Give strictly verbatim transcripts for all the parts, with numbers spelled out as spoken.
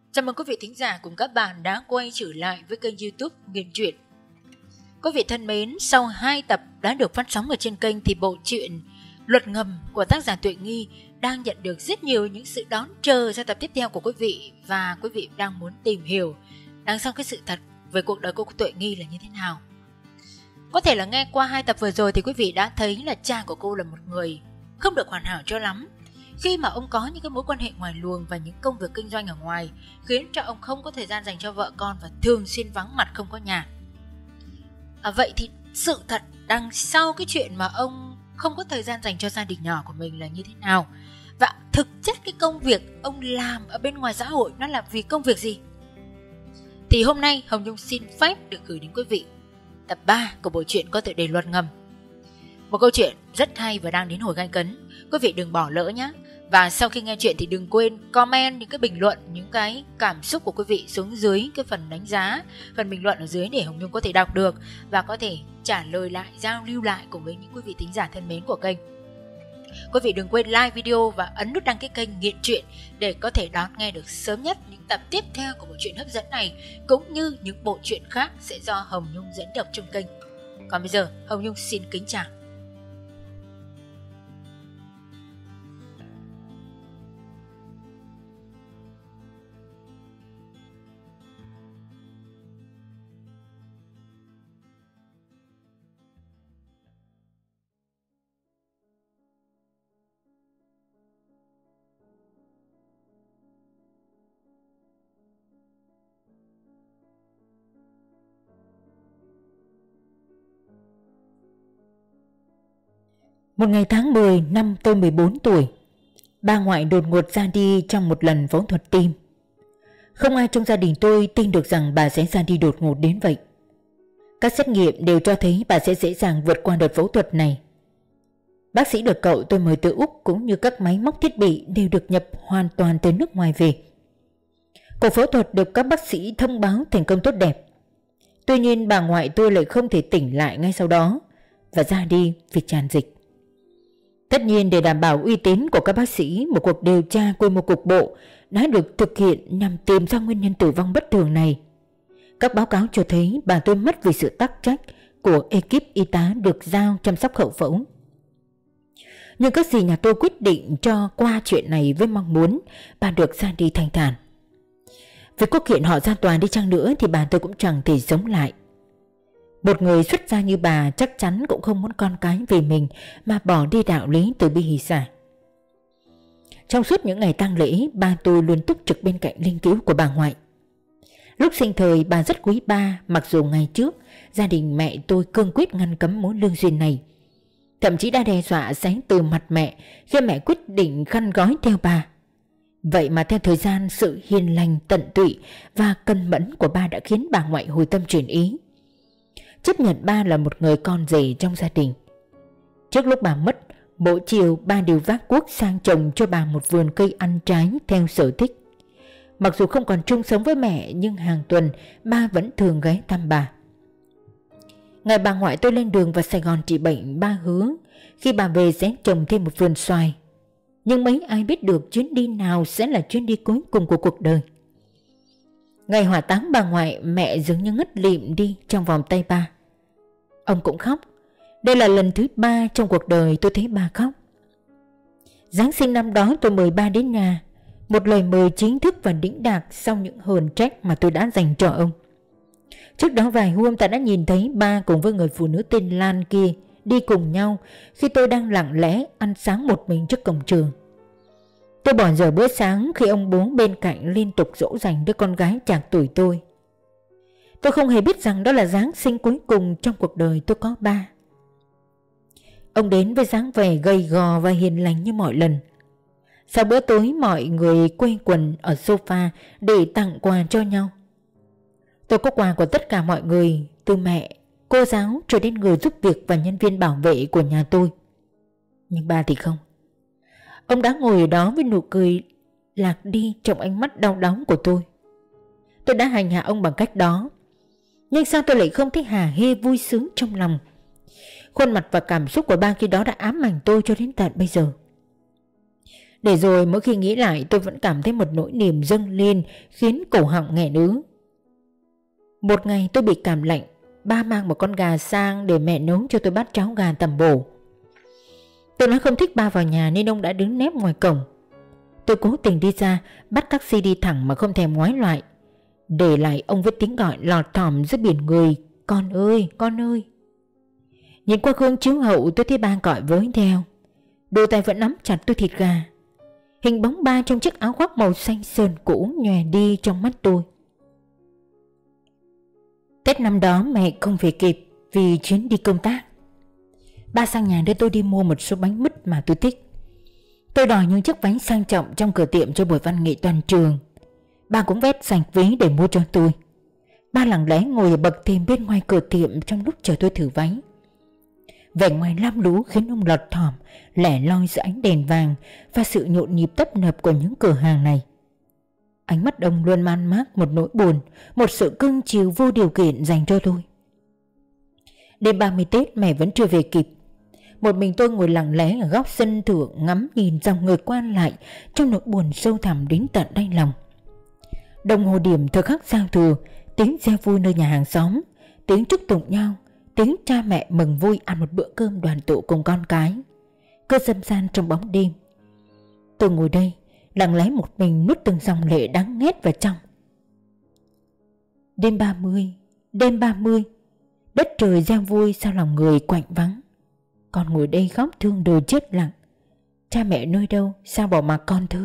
Chào mừng quý vị thính giả cùng các bạn đã quay trở lại với kênh YouTube Nghiện Truyện. Quý vị thân mến, sau hai tập đã được phát sóng ở trên kênh thì bộ truyện Luật Ngầm của tác giả Tuệ Nghi đang nhận được rất nhiều những sự đón chờ ra tập tiếp theo của quý vị, và quý vị đang muốn tìm hiểu đằng sau cái sự thật về cuộc đời của cô Tuệ Nghi là như thế nào. Có thể là nghe qua hai tập vừa rồi thì quý vị đã thấy là cha của cô là một người không được hoàn hảo cho lắm, khi mà ông có những cái mối quan hệ ngoài luồng và những công việc kinh doanh ở ngoài, khiến cho ông không có thời gian dành cho vợ con và thường xuyên vắng mặt không có nhà. À, vậy thì sự thật đằng sau cái chuyện mà ông không có thời gian dành cho gia đình nhỏ của mình là như thế nào? Và thực chất cái công việc ông làm ở bên ngoài xã hội nó là vì công việc gì? Thì hôm nay Hồng Nhung xin phép được gửi đến quý vị tập ba của bộ truyện có tựa đề Luật Ngầm. Một câu chuyện rất hay và đang đến hồi gay cấn, quý vị đừng bỏ lỡ nhé. Và sau khi nghe chuyện thì đừng quên comment những cái bình luận, những cái cảm xúc của quý vị xuống dưới cái phần đánh giá, phần bình luận ở dưới để Hồng Nhung có thể đọc được và có thể trả lời lại, giao lưu lại cùng với những quý vị thính giả thân mến của kênh. Quý vị đừng quên like video và ấn nút đăng ký kênh Nghiện Truyện để có thể đón nghe được sớm nhất những tập tiếp theo của bộ truyện hấp dẫn này, cũng như những bộ truyện khác sẽ do Hồng Nhung dẫn đọc trong kênh. Còn bây giờ Hồng Nhung xin kính chào. Một ngày tháng mười năm tôi mười bốn tuổi, bà ngoại đột ngột ra đi trong một lần phẫu thuật tim. Không ai trong gia đình tôi tin được rằng bà sẽ ra đi đột ngột đến vậy. Các xét nghiệm đều cho thấy bà sẽ dễ dàng vượt qua đợt phẫu thuật này. Bác sĩ được cậu tôi mời từ Úc cũng như các máy móc thiết bị đều được nhập hoàn toàn từ nước ngoài về. Cuộc phẫu thuật được các bác sĩ thông báo thành công tốt đẹp. Tuy nhiên bà ngoại tôi lại không thể tỉnh lại ngay sau đó và ra đi vì tràn dịch. Tất nhiên, để đảm bảo uy tín của các bác sĩ, một cuộc điều tra quy mô cục bộ đã được thực hiện nhằm tìm ra nguyên nhân tử vong bất thường này. Các báo cáo cho thấy bà tôi mất vì sự tắc trách của ekip y tá được giao chăm sóc hậu phẫu. Nhưng các dì nhà tôi quyết định cho qua chuyện này với mong muốn bà được ra đi thanh thản. Vì có kiện họ ra tòa đi chăng nữa thì bà tôi cũng chẳng thể sống lại. Một người xuất gia như bà chắc chắn cũng không muốn con cái vì mình mà bỏ đi đạo lý từ bi hỷ xả. Trong suốt những ngày tang lễ, ba tôi luôn túc trực bên cạnh linh cữu của bà ngoại. Lúc sinh thời bà rất quý ba, mặc dù ngày trước gia đình mẹ tôi cương quyết ngăn cấm mối lương duyên này. Thậm chí đã đe dọa sẽ từ mặt mẹ khi mẹ quyết định khăn gói theo bà. Vậy mà theo thời gian, sự hiền lành, tận tụy và cân mẫn của ba đã khiến bà ngoại hồi tâm chuyển ý, chấp nhận ba là một người con rể trong gia đình. Trước lúc bà mất, mỗi chiều ba đều vác cuốc sang trồng cho bà một vườn cây ăn trái theo sở thích. Mặc dù không còn chung sống với mẹ, nhưng hàng tuần ba vẫn thường ghé thăm bà. Ngày bà ngoại tôi lên đường vào Sài Gòn trị bệnh, ba hứa khi bà về sẽ trồng thêm một vườn xoài. Nhưng mấy ai biết được chuyến đi nào sẽ là chuyến đi cuối cùng của cuộc đời. Ngày hỏa táng bà ngoại, mẹ dường như ngất lịm đi trong vòng tay ba. Ông cũng khóc. Đây là lần thứ ba trong cuộc đời tôi thấy ba khóc. Giáng sinh năm đó tôi mời ba đến nhà, một lời mời chính thức và đĩnh đạc sau những hờn trách mà tôi đã dành cho ông. Trước đó vài hôm ta đã nhìn thấy ba cùng với người phụ nữ tên Lan kia đi cùng nhau khi tôi đang lặng lẽ ăn sáng một mình trước cổng trường. Tôi bỏ dở bữa sáng khi ông bố bên cạnh liên tục dỗ dành đứa con gái chạc tuổi tôi. Tôi không hề biết rằng đó là Giáng sinh cuối cùng trong cuộc đời tôi có ba. Ông đến với dáng vẻ gầy gò và hiền lành như mọi lần. Sau bữa tối mọi người quây quần ở sofa để tặng quà cho nhau. Tôi có quà của tất cả mọi người, từ mẹ, cô giáo cho đến người giúp việc và nhân viên bảo vệ của nhà tôi. Nhưng ba thì không. Ông đã ngồi ở đó với nụ cười lạc đi trong ánh mắt đau đớn của tôi. Tôi đã hành hạ ông bằng cách đó, nhưng sao tôi lại không thấy hả hê vui sướng trong lòng. Khuôn mặt và cảm xúc của ba khi đó đã ám ảnh tôi cho đến tận bây giờ. Để rồi mỗi khi nghĩ lại tôi vẫn cảm thấy một nỗi niềm dâng lên khiến cổ họng nghẹn ứ. Một ngày tôi bị cảm lạnh, ba mang một con gà sang để mẹ nấu cho tôi bát cháo gà tẩm bổ. Tôi nói không thích ba vào nhà nên ông đã đứng nép ngoài cổng. Tôi cố tình đi ra, bắt taxi đi thẳng mà không thèm ngoái lại, để lại ông với tiếng gọi lọt thỏm giữa biển người: "Con ơi, con ơi." Nhìn qua gương chiếu hậu tôi thấy ba gọi với theo. Đôi tay vẫn nắm chặt túi thịt gà. Hình bóng ba trong chiếc áo khoác màu xanh sơn cũ nhòe đi trong mắt tôi. Tết năm đó mẹ không về kịp vì chuyến đi công tác. Ba sang nhà đưa tôi đi mua một số bánh mứt mà tôi thích. Tôi đòi những chiếc bánh sang trọng trong cửa tiệm cho buổi văn nghệ toàn trường. Ba cũng vét sạch ví để mua cho tôi. Ba lặng lẽ ngồi ở bậc thềm bên ngoài cửa tiệm trong lúc chờ tôi thử váy. Vẻ ngoài lam lú khiến ông lọt thỏm lẻ loi giữa ánh đèn vàng và sự nhộn nhịp tấp nập của những cửa hàng này. Ánh mắt ông luôn man mác một nỗi buồn, một sự cưng chiều vô điều kiện dành cho tôi. Đêm ba mươi Tết mẹ vẫn chưa về kịp. Một mình tôi ngồi lặng lẽ ở góc sân thượng ngắm nhìn dòng người qua lại trong nỗi buồn sâu thẳm đến tận đáy lòng. Đồng hồ điểm thời khắc giao thừa, tiếng reo vui nơi nhà hàng xóm, tiếng chúc tụng nhau, tiếng cha mẹ mừng vui ăn một bữa cơm đoàn tụ cùng con cái, cứ dâm gian trong bóng đêm. Tôi ngồi đây lặng lẽ một mình nuốt từng dòng lệ đắng nghét vào trong. Đêm ba mươi, đêm ba mươi, đất trời reo vui sao lòng người quạnh vắng. Con ngồi đây khóc thương đời chết lặng. Cha mẹ nơi đâu sao bỏ mặc con thương.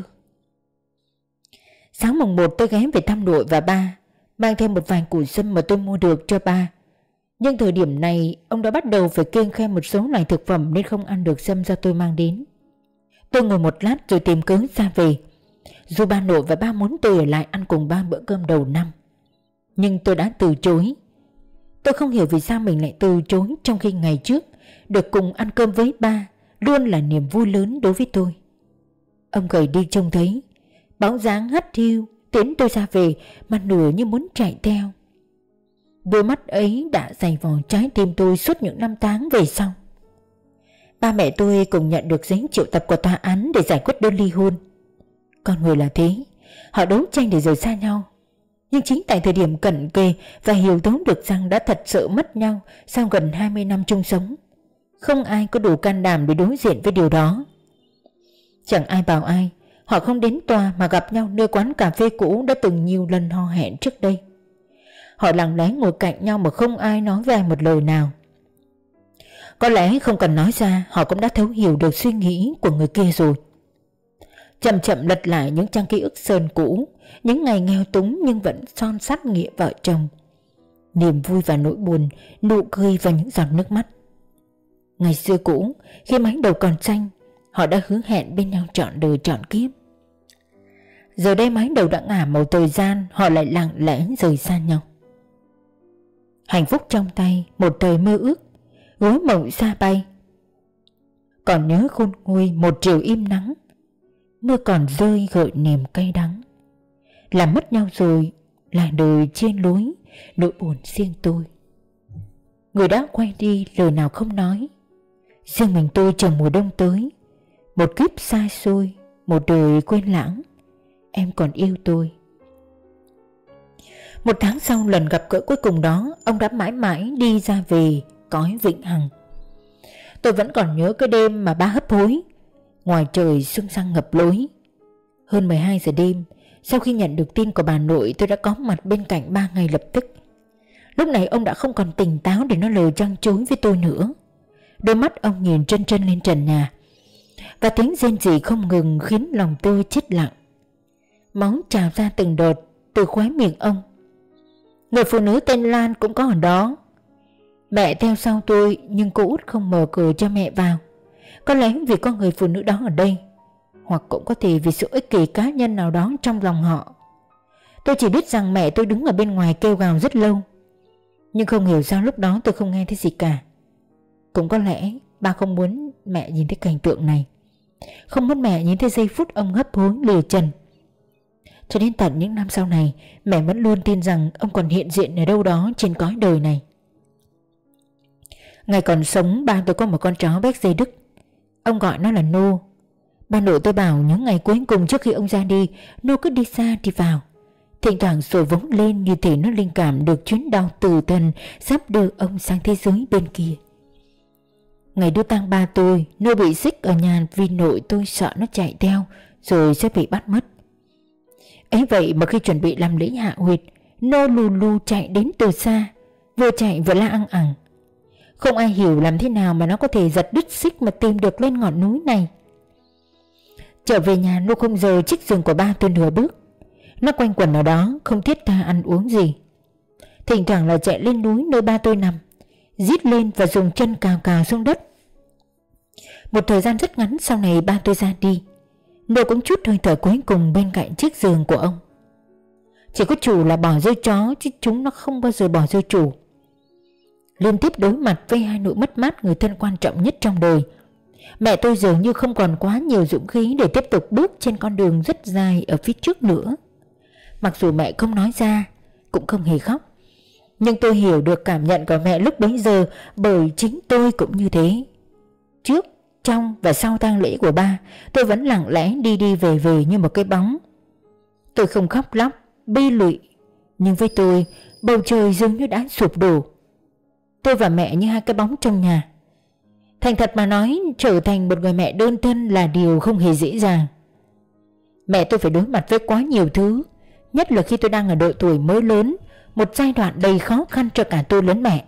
Sáng mùng một tôi ghé về thăm nội và ba, mang thêm một vài củ sâm mà tôi mua được cho ba. Nhưng thời điểm này ông đã bắt đầu phải kiêng khem một số loại thực phẩm nên không ăn được sâm do tôi mang đến. Tôi ngồi một lát rồi tìm cớ ra về. Dù ba nội và ba muốn tôi ở lại ăn cùng ba bữa cơm đầu năm, nhưng tôi đã từ chối. Tôi không hiểu vì sao mình lại từ chối, trong khi ngày trước được cùng ăn cơm với ba luôn là niềm vui lớn đối với tôi. Ông gầy đi trông thấy, bóng dáng hắt hiu tiến tôi ra về mà nửa như muốn chạy theo. Đôi mắt ấy đã dày vò trái tim tôi suốt những năm tháng về sau. Ba mẹ tôi cùng nhận được giấy triệu tập của tòa án để giải quyết đơn ly hôn. Con người là thế, họ đấu tranh để rời xa nhau. Nhưng chính tại thời điểm cận kề và hiểu thấu được rằng đã thật sự mất nhau sau gần hai mươi năm chung sống, không ai có đủ can đảm để đối diện với điều đó. Chẳng ai bảo ai, họ không đến tòa mà gặp nhau nơi quán cà phê cũ đã từng nhiều lần hò hẹn trước đây. Họ lặng lẽ ngồi cạnh nhau mà không ai nói về một lời nào. Có lẽ không cần nói ra, họ cũng đã thấu hiểu được suy nghĩ của người kia rồi. Chậm chậm lật lại những trang ký ức sơn cũ, những ngày nghèo túng nhưng vẫn son sắt nghĩa vợ chồng, niềm vui và nỗi buồn, nụ cười và những giọt nước mắt. Ngày xưa cũ, khi mái đầu còn xanh, họ đã hứa hẹn bên nhau trọn đời trọn kiếp. Giờ đây mái đầu đã ngả màu thời gian, họ lại lặng lẽ rời xa nhau. Hạnh phúc trong tay, một thời mơ ước, gối mộng xa bay. Còn nhớ khôn nguôi một chiều im nắng, mưa còn rơi gợi niềm cay đắng. Làm mất nhau rồi là đời trên lối, nỗi buồn riêng tôi. Người đã quay đi lời nào không nói, riêng mình tôi chờ mùa đông tới. Một kiếp xa xôi, một đời quên lãng, em còn yêu tôi. Một tháng sau lần gặp gỡ cuối cùng đó, ông đã mãi mãi đi ra về cõi vĩnh hằng. Tôi vẫn còn nhớ cái đêm mà ba hấp hối, ngoài trời sương sang ngập lối. Hơn mười hai giờ đêm, sau khi nhận được tin của bà nội, tôi đã có mặt bên cạnh ba ngay lập tức. Lúc này ông đã không còn tỉnh táo để nói lời trăng chối với tôi nữa. Đôi mắt ông nhìn chân chân lên trần nhà, và tiếng rên rỉ không ngừng khiến lòng tôi chết lặng. Máu trào ra từng đợt từ khóe miệng ông. Người phụ nữ tên Lan cũng có ở đó. Mẹ theo sau tôi, nhưng cô út không mở cửa cho mẹ vào. Có lẽ vì có người phụ nữ đó ở đây, hoặc cũng có thể vì sự ích kỷ cá nhân nào đó trong lòng họ. Tôi chỉ biết rằng mẹ tôi đứng ở bên ngoài kêu gào rất lâu, nhưng không hiểu sao lúc đó tôi không nghe thấy gì cả. Cũng có lẽ ba không muốn mẹ nhìn thấy cảnh tượng này, không muốn mẹ nhìn thấy giây phút ông hấp hối lìa trần. Cho đến tận những năm sau này, mẹ vẫn luôn tin rằng ông còn hiện diện ở đâu đó trên cõi đời này. Ngày còn sống, ba tôi có một con chó béc dây Đức. Ông gọi nó là Nô. Bà nội tôi bảo những ngày cuối cùng trước khi ông ra đi, nó cứ đi xa đi vào, thỉnh thoảng sôi vống lên như thể nó linh cảm được chuyến đau từ thân sắp đưa ông sang thế giới bên kia. Ngày đưa tang ba tôi, nó bị xích ở nhà vì nội tôi sợ nó chạy theo rồi sẽ bị bắt mất. Ấy vậy mà khi chuẩn bị làm lễ hạ huyệt, nó lù lù chạy đến từ xa, vừa chạy vừa la ăng ẳng. Không ai hiểu làm thế nào mà nó có thể giật đứt xích mà tìm được lên ngọn núi này. Trở về nhà, nó không rời chiếc giường của ba tôi nửa bước. Nó quanh quẩn ở đó, không thiết tha ăn uống gì. Thỉnh thoảng là chạy lên núi nơi ba tôi nằm, rít lên và dùng chân cào cào xuống đất. Một thời gian rất ngắn sau này ba tôi ra đi, nó cũng chút hơi thở cuối cùng bên cạnh chiếc giường của ông. Chỉ có chủ là bỏ rơi chó, chứ chúng nó không bao giờ bỏ rơi chủ. Liên tiếp đối mặt với hai nỗi mất mát người thân quan trọng nhất trong đời, mẹ tôi dường như không còn quá nhiều dũng khí để tiếp tục bước trên con đường rất dài ở phía trước nữa. Mặc dù mẹ không nói ra, cũng không hề khóc, nhưng tôi hiểu được cảm nhận của mẹ lúc bấy giờ, bởi chính tôi cũng như thế. Trước, trong và sau tang lễ của ba, tôi vẫn lặng lẽ đi đi về về như một cái bóng. Tôi không khóc lóc, bi lụy, nhưng với tôi, bầu trời dường như đã sụp đổ. Tôi và mẹ như hai cái bóng trong nhà. Thành thật mà nói, trở thành một người mẹ đơn thân là điều không hề dễ dàng. Mẹ tôi phải đối mặt với quá nhiều thứ, nhất là khi tôi đang ở độ tuổi mới lớn, một giai đoạn đầy khó khăn cho cả tôi lẫn mẹ.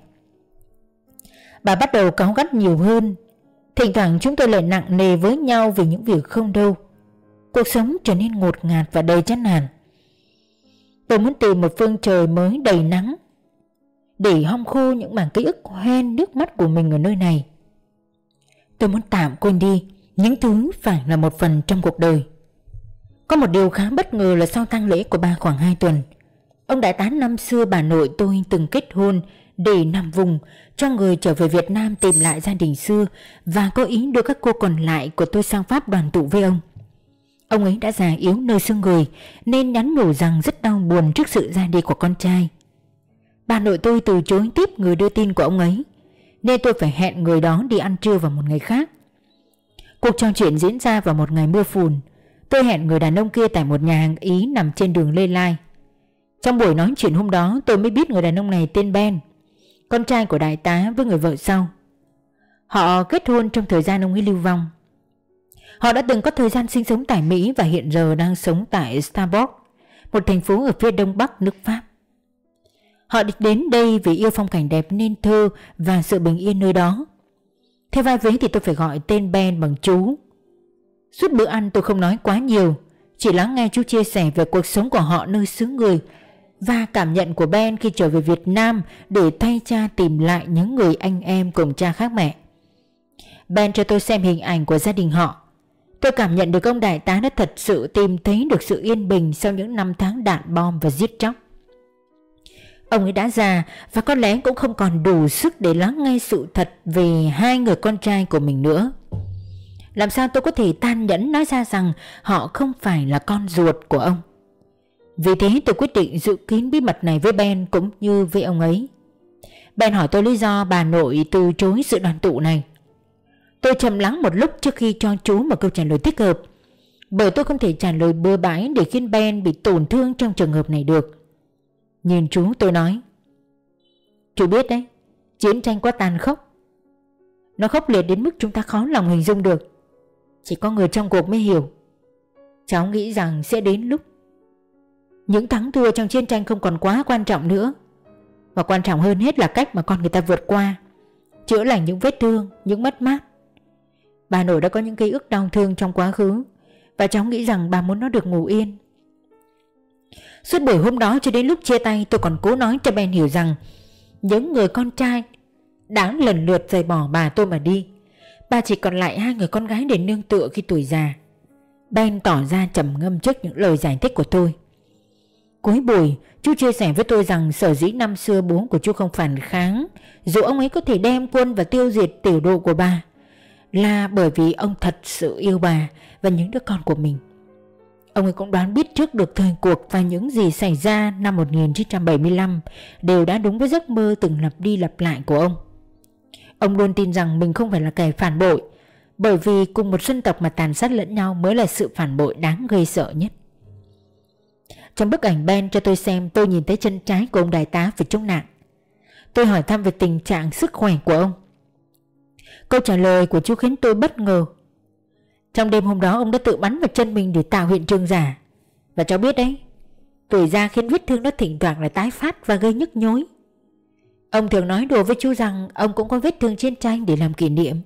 Bà bắt đầu cáu gắt nhiều hơn. Thỉnh thoảng chúng tôi lại nặng nề với nhau vì những việc không đâu. Cuộc sống trở nên ngột ngạt và đầy chán nản. Tôi muốn tìm một phương trời mới đầy nắng để hong khô những mảng ký ức hoen nước mắt của mình ở nơi này. Tôi muốn tạm quên đi những thứ phải là một phần trong cuộc đời. Có một điều khá bất ngờ là sau tang lễ của ba khoảng hai tuần, ông đại tá năm xưa bà nội tôi từng kết hôn để nằm vùng cho người trở về Việt Nam tìm lại gia đình xưa và có ý đưa các cô còn lại của tôi sang Pháp đoàn tụ với ông. Ông ấy đã già yếu nơi xương người nên nhắn nhủ rằng rất đau buồn trước sự ra đi của con trai. Bà nội tôi từ chối tiếp người đưa tin của ông ấy, nên tôi phải hẹn người đó đi ăn trưa vào một ngày khác. Cuộc trò chuyện diễn ra vào một ngày mưa phùn. Tôi hẹn người đàn ông kia tại một nhà hàng Ý nằm trên đường Lê Lai. Trong buổi nói chuyện hôm đó, tôi mới biết người đàn ông này tên Ben, con trai của đại tá với người vợ sau. Họ kết hôn trong thời gian ông ấy lưu vong. Họ đã từng có thời gian sinh sống tại Mỹ và hiện giờ đang sống tại Starbuck, một thành phố ở phía đông bắc nước Pháp. Họ đến đây vì yêu phong cảnh đẹp nên thơ và sự bình yên nơi đó. Theo vai vế thì tôi phải gọi tên Ben bằng chú. Suốt bữa ăn tôi không nói quá nhiều, chỉ lắng nghe chú chia sẻ về cuộc sống của họ nơi xứ người và cảm nhận của Ben khi trở về Việt Nam để thay cha tìm lại những người anh em cùng cha khác mẹ. Ben cho tôi xem hình ảnh của gia đình họ. Tôi cảm nhận được ông đại tá đã thật sự tìm thấy được sự yên bình sau những năm tháng đạn bom và giết chóc. Ông ấy đã già và có lẽ cũng không còn đủ sức để lắng nghe sự thật về hai người con trai của mình nữa. Làm sao tôi có thể tàn nhẫn nói ra rằng họ không phải là con ruột của ông? Vì thế tôi quyết định giữ kín bí mật này với Ben cũng như với ông ấy. Ben hỏi tôi lý do bà nội từ chối sự đoàn tụ này. Tôi trầm lắng một lúc trước khi cho chú một câu trả lời thích hợp, bởi tôi không thể trả lời bừa bãi để khiến Ben bị tổn thương trong trường hợp này được. Nhìn chú tôi nói: Chú biết đấy, chiến tranh quá tàn khốc. Nó khốc liệt đến mức chúng ta khó lòng hình dung được. Chỉ có người trong cuộc mới hiểu. Cháu nghĩ rằng sẽ đến lúc những thắng thua trong chiến tranh không còn quá quan trọng nữa, và quan trọng hơn hết là cách mà con người ta vượt qua, chữa lành những vết thương, những mất mát. Bà nội đã có những ký ức đau thương trong quá khứ, và cháu nghĩ rằng bà muốn nó được ngủ yên. Suốt buổi hôm đó cho đến lúc chia tay, tôi còn cố nói cho Ben hiểu rằng những người con trai đã lần lượt rời bỏ bà tôi mà đi. Bà chỉ còn lại hai người con gái để nương tựa khi tuổi già. Ben tỏ ra trầm ngâm trước những lời giải thích của tôi. Cuối buổi, chú chia sẻ với tôi rằng sở dĩ năm xưa bố của chú không phản kháng dù ông ấy có thể đem quân và tiêu diệt tiểu đội của bà là bởi vì ông thật sự yêu bà và những đứa con của mình. Ông ấy cũng đoán biết trước được thời cuộc và những gì xảy ra năm một nghìn chín trăm bảy mươi lăm đều đã đúng với giấc mơ từng lặp đi lặp lại của ông. Ông luôn tin rằng mình không phải là kẻ phản bội, Bởi vì cùng một dân tộc mà tàn sát lẫn nhau mới là sự phản bội đáng gây sợ nhất. Trong bức ảnh Ben cho tôi xem, tôi nhìn thấy chân trái của ông đại tá phải chống nạn. Tôi hỏi thăm về tình trạng sức khỏe của ông. Câu trả lời của chú khiến tôi bất ngờ. Trong đêm hôm đó ông đã tự bắn vào chân mình để tạo hiện trường giả. Và cháu biết đấy, tuổi già khiến vết thương đó thỉnh thoảng lại tái phát và gây nhức nhối. Ông thường nói đùa với chú rằng ông cũng có vết thương chiến tranh để làm kỷ niệm.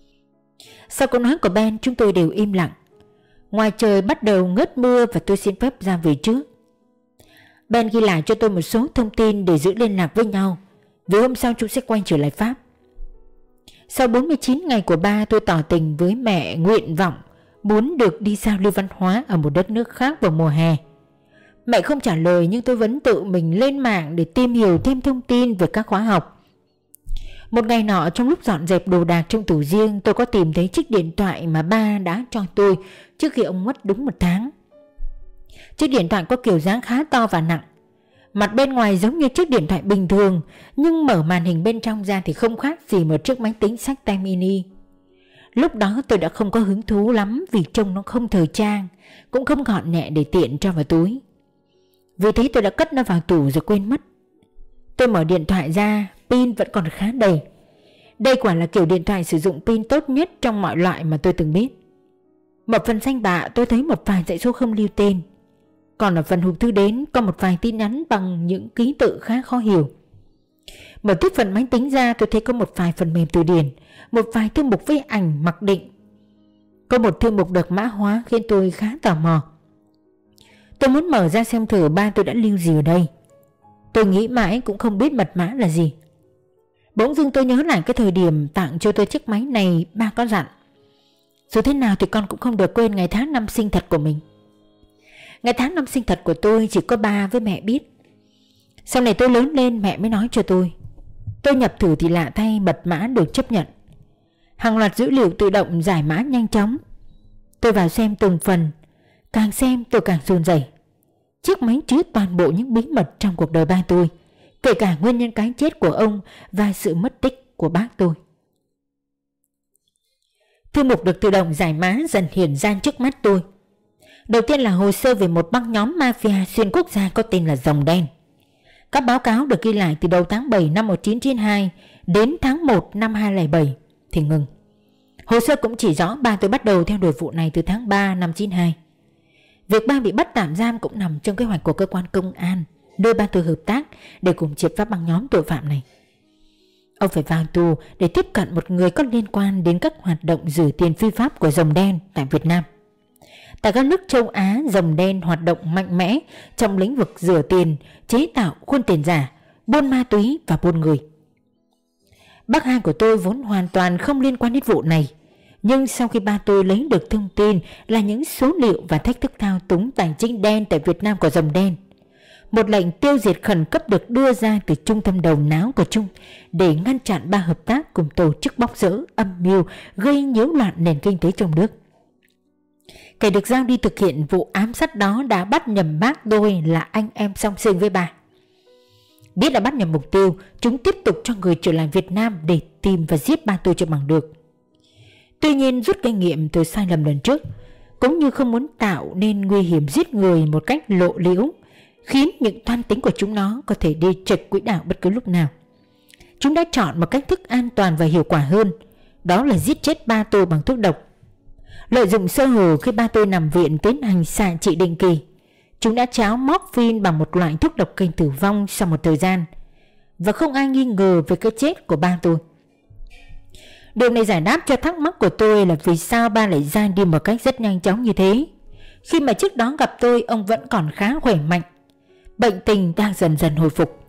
Sau câu nói của Ben, chúng tôi đều im lặng. Ngoài trời bắt đầu ngớt mưa và tôi xin phép ra về trước. Ben ghi lại cho tôi một số thông tin để giữ liên lạc với nhau, vì hôm sau chúng sẽ quay trở lại Pháp. Sau bốn mươi chín ngày của ba, tôi tỏ tình với mẹ nguyện vọng muốn được đi giao lưu văn hóa ở một đất nước khác vào mùa hè. Mẹ không trả lời, nhưng tôi vẫn tự mình lên mạng để tìm hiểu thêm thông tin về các khóa học. Một ngày nọ, trong lúc dọn dẹp đồ đạc trong tủ riêng, tôi có tìm thấy chiếc điện thoại mà ba đã cho tôi trước khi ông mất đúng một tháng. Chiếc điện thoại có kiểu dáng khá to và nặng. Mặt bên ngoài giống như chiếc điện thoại bình thường, nhưng mở màn hình bên trong ra thì không khác gì một chiếc máy tính xách tay mini. Lúc đó tôi đã không có hứng thú lắm vì trông nó không thời trang, cũng không gọn nhẹ để tiện cho vào túi. Vì thế tôi đã cất nó vào tủ rồi quên mất. Tôi mở điện thoại ra, pin vẫn còn khá đầy. Đây quả là kiểu điện thoại sử dụng pin tốt nhất trong mọi loại mà tôi từng biết. Mở phần danh bạ tôi thấy một vài dãy số không lưu tên. Còn ở phần hộp thư đến có một vài tin nhắn bằng những ký tự khá khó hiểu. Mở tiếp phần máy tính ra tôi thấy có một vài phần mềm từ điển, một vài thư mục với ảnh mặc định. Có một thư mục được mã hóa khiến tôi khá tò mò. Tôi muốn mở ra xem thử ba tôi đã lưu gì ở đây. Tôi nghĩ mãi cũng không biết mật mã là gì. Bỗng dưng tôi nhớ lại cái thời điểm tặng cho tôi chiếc máy này, ba có dặn dù thế nào thì con cũng không được quên ngày tháng năm sinh thật của mình. Ngày tháng năm sinh thật của tôi chỉ có ba với mẹ biết. Sau này tôi lớn lên mẹ mới nói cho tôi. Tôi nhập thử thì lạ thay mật mã được chấp nhận. Hàng loạt dữ liệu tự động giải mã nhanh chóng. Tôi vào xem từng phần. Càng xem tôi càng run rẩy. Chiếc máy chứa toàn bộ những bí mật trong cuộc đời ba tôi, kể cả nguyên nhân cái chết của ông và sự mất tích của bác tôi. Thư mục được tự động giải mã dần hiện ra trước mắt tôi. Đầu tiên là hồ sơ về một băng nhóm mafia xuyên quốc gia có tên là Rồng Đen. Các báo cáo được ghi lại từ đầu tháng bảy năm một nghìn chín trăm chín mươi hai đến tháng một năm hai nghìn không trăm lẻ bảy thì ngừng. Hồ sơ cũng chỉ rõ ba tôi bắt đầu theo đuổi vụ này từ tháng ba năm chín mươi hai. Việc ba bị bắt tạm giam cũng nằm trong kế hoạch của cơ quan công an, nơi ba tôi hợp tác để cùng triệt phá băng nhóm tội phạm này. Ông phải vào tù để tiếp cận một người có liên quan đến các hoạt động rửa tiền phi pháp của Rồng Đen tại Việt Nam. Tại các nước châu Á, Rồng Đen hoạt động mạnh mẽ trong lĩnh vực rửa tiền, chế tạo khuôn tiền giả, buôn ma túy và buôn người. Bác hai của tôi vốn hoàn toàn không liên quan đến vụ này, nhưng sau khi ba tôi lấy được thông tin là những số liệu và thách thức thao túng tài chính đen tại Việt Nam của Rồng Đen, một lệnh tiêu diệt khẩn cấp được đưa ra từ trung tâm đầu não của Trung để ngăn chặn ba hợp tác cùng tổ chức bóc rỡ, âm mưu gây nhiễu loạn nền kinh tế trong nước. Kẻ được giao đi thực hiện vụ ám sát đó đã bắt nhầm bác tôi là anh em song sinh với bà. Biết là bắt nhầm mục tiêu, chúng tiếp tục cho người trở lại Việt Nam để tìm và giết ba tôi cho bằng được. Tuy nhiên rút kinh nghiệm từ sai lầm lần trước, cũng như không muốn tạo nên nguy hiểm giết người một cách lộ liễu, khiến những toan tính của chúng nó có thể đi trệch quỹ đạo bất cứ lúc nào. Chúng đã chọn một cách thức an toàn và hiệu quả hơn, đó là giết chết ba tôi bằng thuốc độc. Lợi dụng sơ hở khi ba tôi nằm viện tiến hành xạ trị định kỳ, chúng đã cháo morphine bằng một loại thuốc độc gây tử vong sau một thời gian, và không ai nghi ngờ về cái chết của ba tôi. Điều này giải đáp cho thắc mắc của tôi là vì sao ba lại ra đi một cách rất nhanh chóng như thế, khi mà trước đó gặp tôi ông vẫn còn khá khỏe mạnh, bệnh tình đang dần dần hồi phục.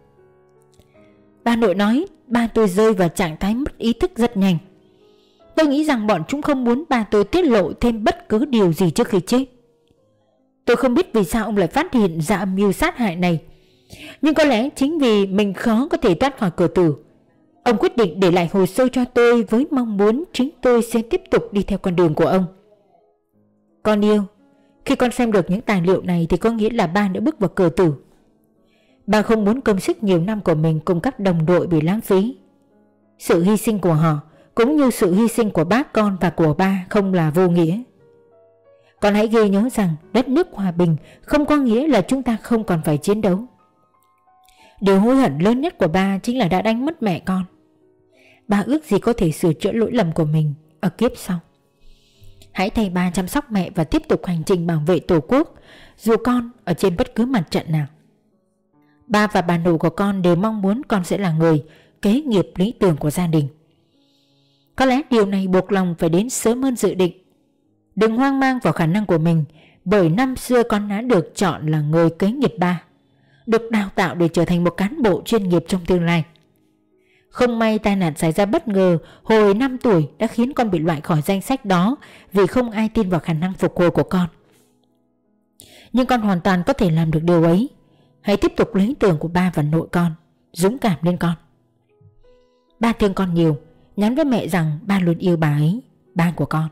Bà nội nói ba tôi rơi vào trạng thái mất ý thức rất nhanh. Tôi nghĩ rằng bọn chúng không muốn ba tôi tiết lộ thêm bất cứ điều gì trước khi chết. Tôi không biết vì sao ông lại phát hiện ra âm mưu sát hại này, nhưng có lẽ chính vì mình khó có thể thoát khỏi cửa tử, ông quyết định để lại hồ sơ cho tôi với mong muốn chính tôi sẽ tiếp tục đi theo con đường của ông. Con yêu, khi con xem được những tài liệu này thì có nghĩa là ba đã bước vào cửa tử. Ba không muốn công sức nhiều năm của mình cùng các đồng đội bị lãng phí. Sự hy sinh của họ cũng như sự hy sinh của bác con và của ba không là vô nghĩa. Con hãy ghi nhớ rằng đất nước hòa bình không có nghĩa là chúng ta không còn phải chiến đấu. Điều hối hận lớn nhất của ba chính là đã đánh mất mẹ con. Ba ước gì có thể sửa chữa lỗi lầm của mình ở kiếp sau. Hãy thay ba chăm sóc mẹ và tiếp tục hành trình bảo vệ Tổ quốc, dù con ở trên bất cứ mặt trận nào. Ba và bà nội của con đều mong muốn con sẽ là người kế nghiệp lý tưởng của gia đình. Có lẽ điều này buộc lòng phải đến sớm hơn dự định. Đừng hoang mang vào khả năng của mình, bởi năm xưa con đã được chọn là người kế nghiệp ba, được đào tạo để trở thành một cán bộ chuyên nghiệp trong tương lai. Không may tai nạn xảy ra bất ngờ hồi năm tuổi đã khiến con bị loại khỏi danh sách đó vì không ai tin vào khả năng phục hồi của con. Nhưng con hoàn toàn có thể làm được điều ấy. Hãy tiếp tục lý tưởng của ba và nội con. Dũng cảm lên con. Ba thương con nhiều. Nhắn với mẹ rằng ba luôn yêu bà ấy, ba của con.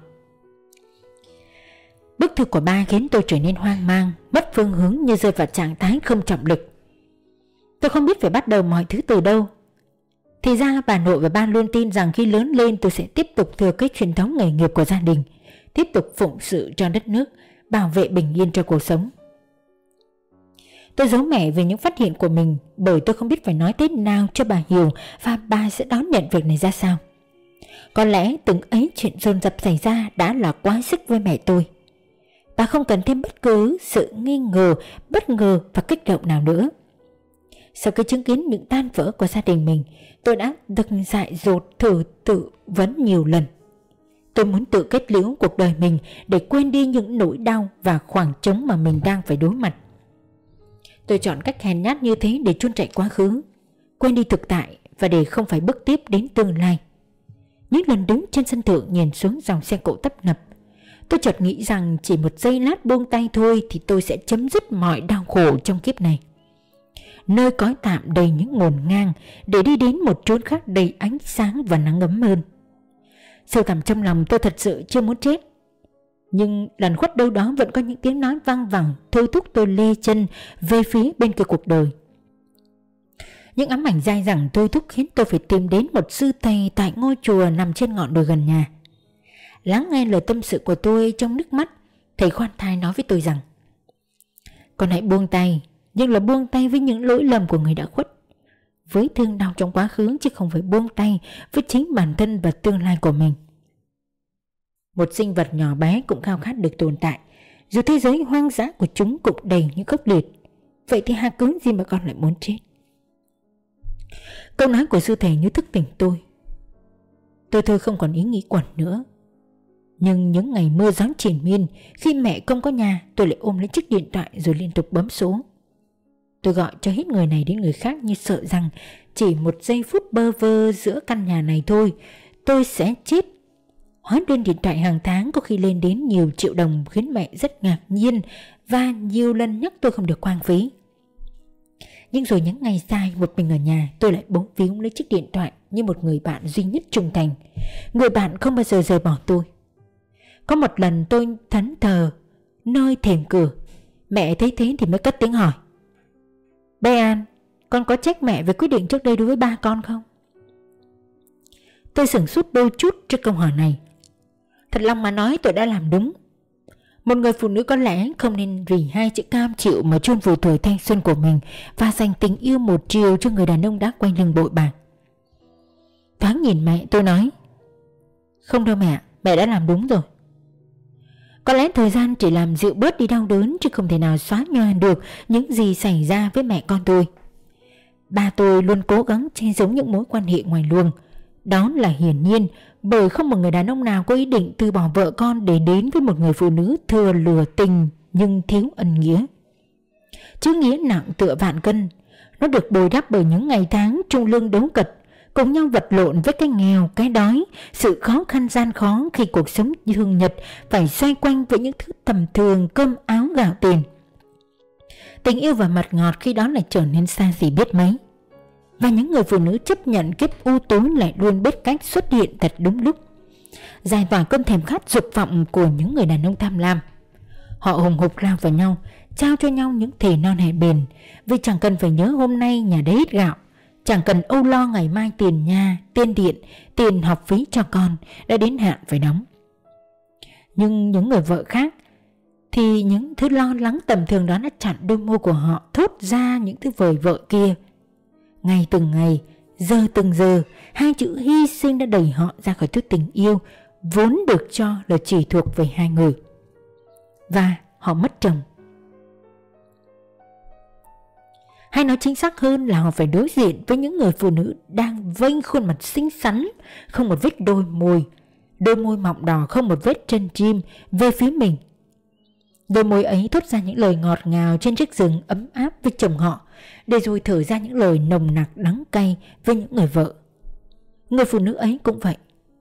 Bức thư của ba khiến tôi trở nên hoang mang, mất phương hướng, như rơi vào trạng thái không trọng lực. Tôi không biết phải bắt đầu mọi thứ từ đâu. Thì ra bà nội và ba luôn tin rằng khi lớn lên tôi sẽ tiếp tục thừa kế truyền thống nghề nghiệp của gia đình, tiếp tục phụng sự cho đất nước, bảo vệ bình yên cho cuộc sống. Tôi giấu mẹ về những phát hiện của mình, bởi tôi không biết phải nói thế nào cho bà hiểu và bà sẽ đón nhận việc này ra sao. Có lẽ từng ấy chuyện dồn dập xảy ra đã là quá sức với mẹ tôi. Bà không cần thêm bất cứ sự nghi ngờ, bất ngờ và kích động nào nữa. Sau khi chứng kiến những tan vỡ của gia đình mình, tôi đã từng dại dột thử tự vấn nhiều lần. Tôi muốn tự kết liễu cuộc đời mình để quên đi những nỗi đau và khoảng trống mà mình đang phải đối mặt. Tôi chọn cách hèn nhát như thế để chôn chạy quá khứ, quên đi thực tại và để không phải bước tiếp đến tương lai. Những lần đứng trên sân thượng nhìn xuống dòng xe cộ tấp nập, tôi chợt nghĩ rằng chỉ một giây lát buông tay thôi thì tôi sẽ chấm dứt mọi đau khổ trong kiếp này. Nơi cõi tạm đầy những ngổn ngang để đi đến một chốn khác đầy ánh sáng và nắng ấm hơn. Sâu thẳm trong lòng tôi thật sự chưa muốn chết. Nhưng lần khuất đâu đó vẫn có những tiếng nói vang vẳng thôi thúc tôi lê chân về phía bên kia cuộc đời. Những ám ảnh dai dẳng thôi thúc khiến tôi phải tìm đến một sư thầy tại ngôi chùa nằm trên ngọn đồi gần nhà. Lắng nghe lời tâm sự của tôi trong nước mắt, thầy khoan thai nói với tôi rằng: con hãy buông tay, nhưng là buông tay với những lỗi lầm của người đã khuất, với thương đau trong quá khứ, chứ không phải buông tay với chính bản thân và tương lai của mình. Một sinh vật nhỏ bé cũng khao khát được tồn tại, dù thế giới hoang dã của chúng cũng đầy những khốc liệt. Vậy thì hà cớ gì mà con lại muốn chết? Câu nói của sư thầy như thức tỉnh tôi. Tôi thôi không còn ý nghĩ quẩn nữa. Nhưng những ngày mưa gió triền miên, khi mẹ không có nhà, tôi lại ôm lấy chiếc điện thoại rồi liên tục bấm số. Tôi gọi cho hết người này đến người khác, như sợ rằng chỉ một giây phút bơ vơ giữa căn nhà này thôi tôi sẽ chết. Hóa đơn điện thoại hàng tháng có khi lên đến nhiều triệu đồng, khiến mẹ rất ngạc nhiên và nhiều lần nhắc tôi không được hoang phí. Nhưng rồi những ngày dài một mình ở nhà, tôi lại bấu víu lấy chiếc điện thoại như một người bạn duy nhất trung thành, người bạn không bao giờ rời bỏ tôi. Có một lần tôi thẫn thờ nơi thềm cửa, mẹ thấy thế thì mới cất tiếng hỏi: Bé An, con có trách mẹ về quyết định trước đây đối với ba con không? Tôi sửng sốt đôi chút trước câu hỏi này. Thật lòng mà nói, tôi đã làm đúng. Một người phụ nữ có lẽ không nên vì hai chữ cam chịu mà chôn vùi tuổi thanh xuân của mình và dành tình yêu một chiều cho người đàn ông đã quay lưng bội bạc. Thoáng nhìn mẹ, tôi nói: Không đâu mẹ, mẹ đã làm đúng rồi. Có lẽ thời gian chỉ làm dịu bớt đi đau đớn, chứ không thể nào xóa nhòa được những gì xảy ra với mẹ con tôi. Ba tôi luôn cố gắng che giấu những mối quan hệ ngoài luồng. Đó là hiển nhiên, bởi không một người đàn ông nào có ý định từ bỏ vợ con để đến với một người phụ nữ thừa lừa tình nhưng thiếu ân nghĩa. Chữ nghĩa nặng tựa vạn cân, nó được bồi đắp bởi những ngày tháng trung lương đấu cật, cùng nhau vật lộn với cái nghèo, cái đói, sự khó khăn gian khó khi cuộc sống thường nhật phải xoay quanh với những thứ tầm thường, cơm áo gạo tiền. Tình yêu và mật ngọt khi đó lại trở nên xa xỉ biết mấy. Và những người phụ nữ chấp nhận kiếp u tối lại luôn biết cách xuất hiện thật đúng lúc, giải tỏa cơn thèm khát dục vọng của những người đàn ông tham lam. Họ hùng hục lao vào nhau, trao cho nhau những thề non hẹn bền, vì chẳng cần phải nhớ hôm nay nhà đấy ít gạo, chẳng cần âu lo ngày mai tiền nhà, tiền điện, tiền học phí cho con đã đến hạn phải đóng. Nhưng những người vợ khác thì những thứ lo lắng tầm thường đó đã chặn đôi môi của họ thốt ra những thứ vời vợi kia. Ngày từng ngày, giờ từng giờ, hai chữ hy sinh đã đẩy họ ra khỏi thứ tình yêu vốn được cho là chỉ thuộc về hai người. Và họ mất chồng. Hay nói chính xác hơn là họ phải đối diện với những người phụ nữ đang vênh khuôn mặt xinh xắn, không một vết đôi môi, đôi môi mọng đỏ không một vết chân chim về phía mình. Đôi môi ấy thốt ra những lời ngọt ngào trên chiếc giường ấm áp với chồng họ, để rồi thở ra những lời nồng nặc đắng cay với những người vợ. Người phụ nữ ấy cũng vậy.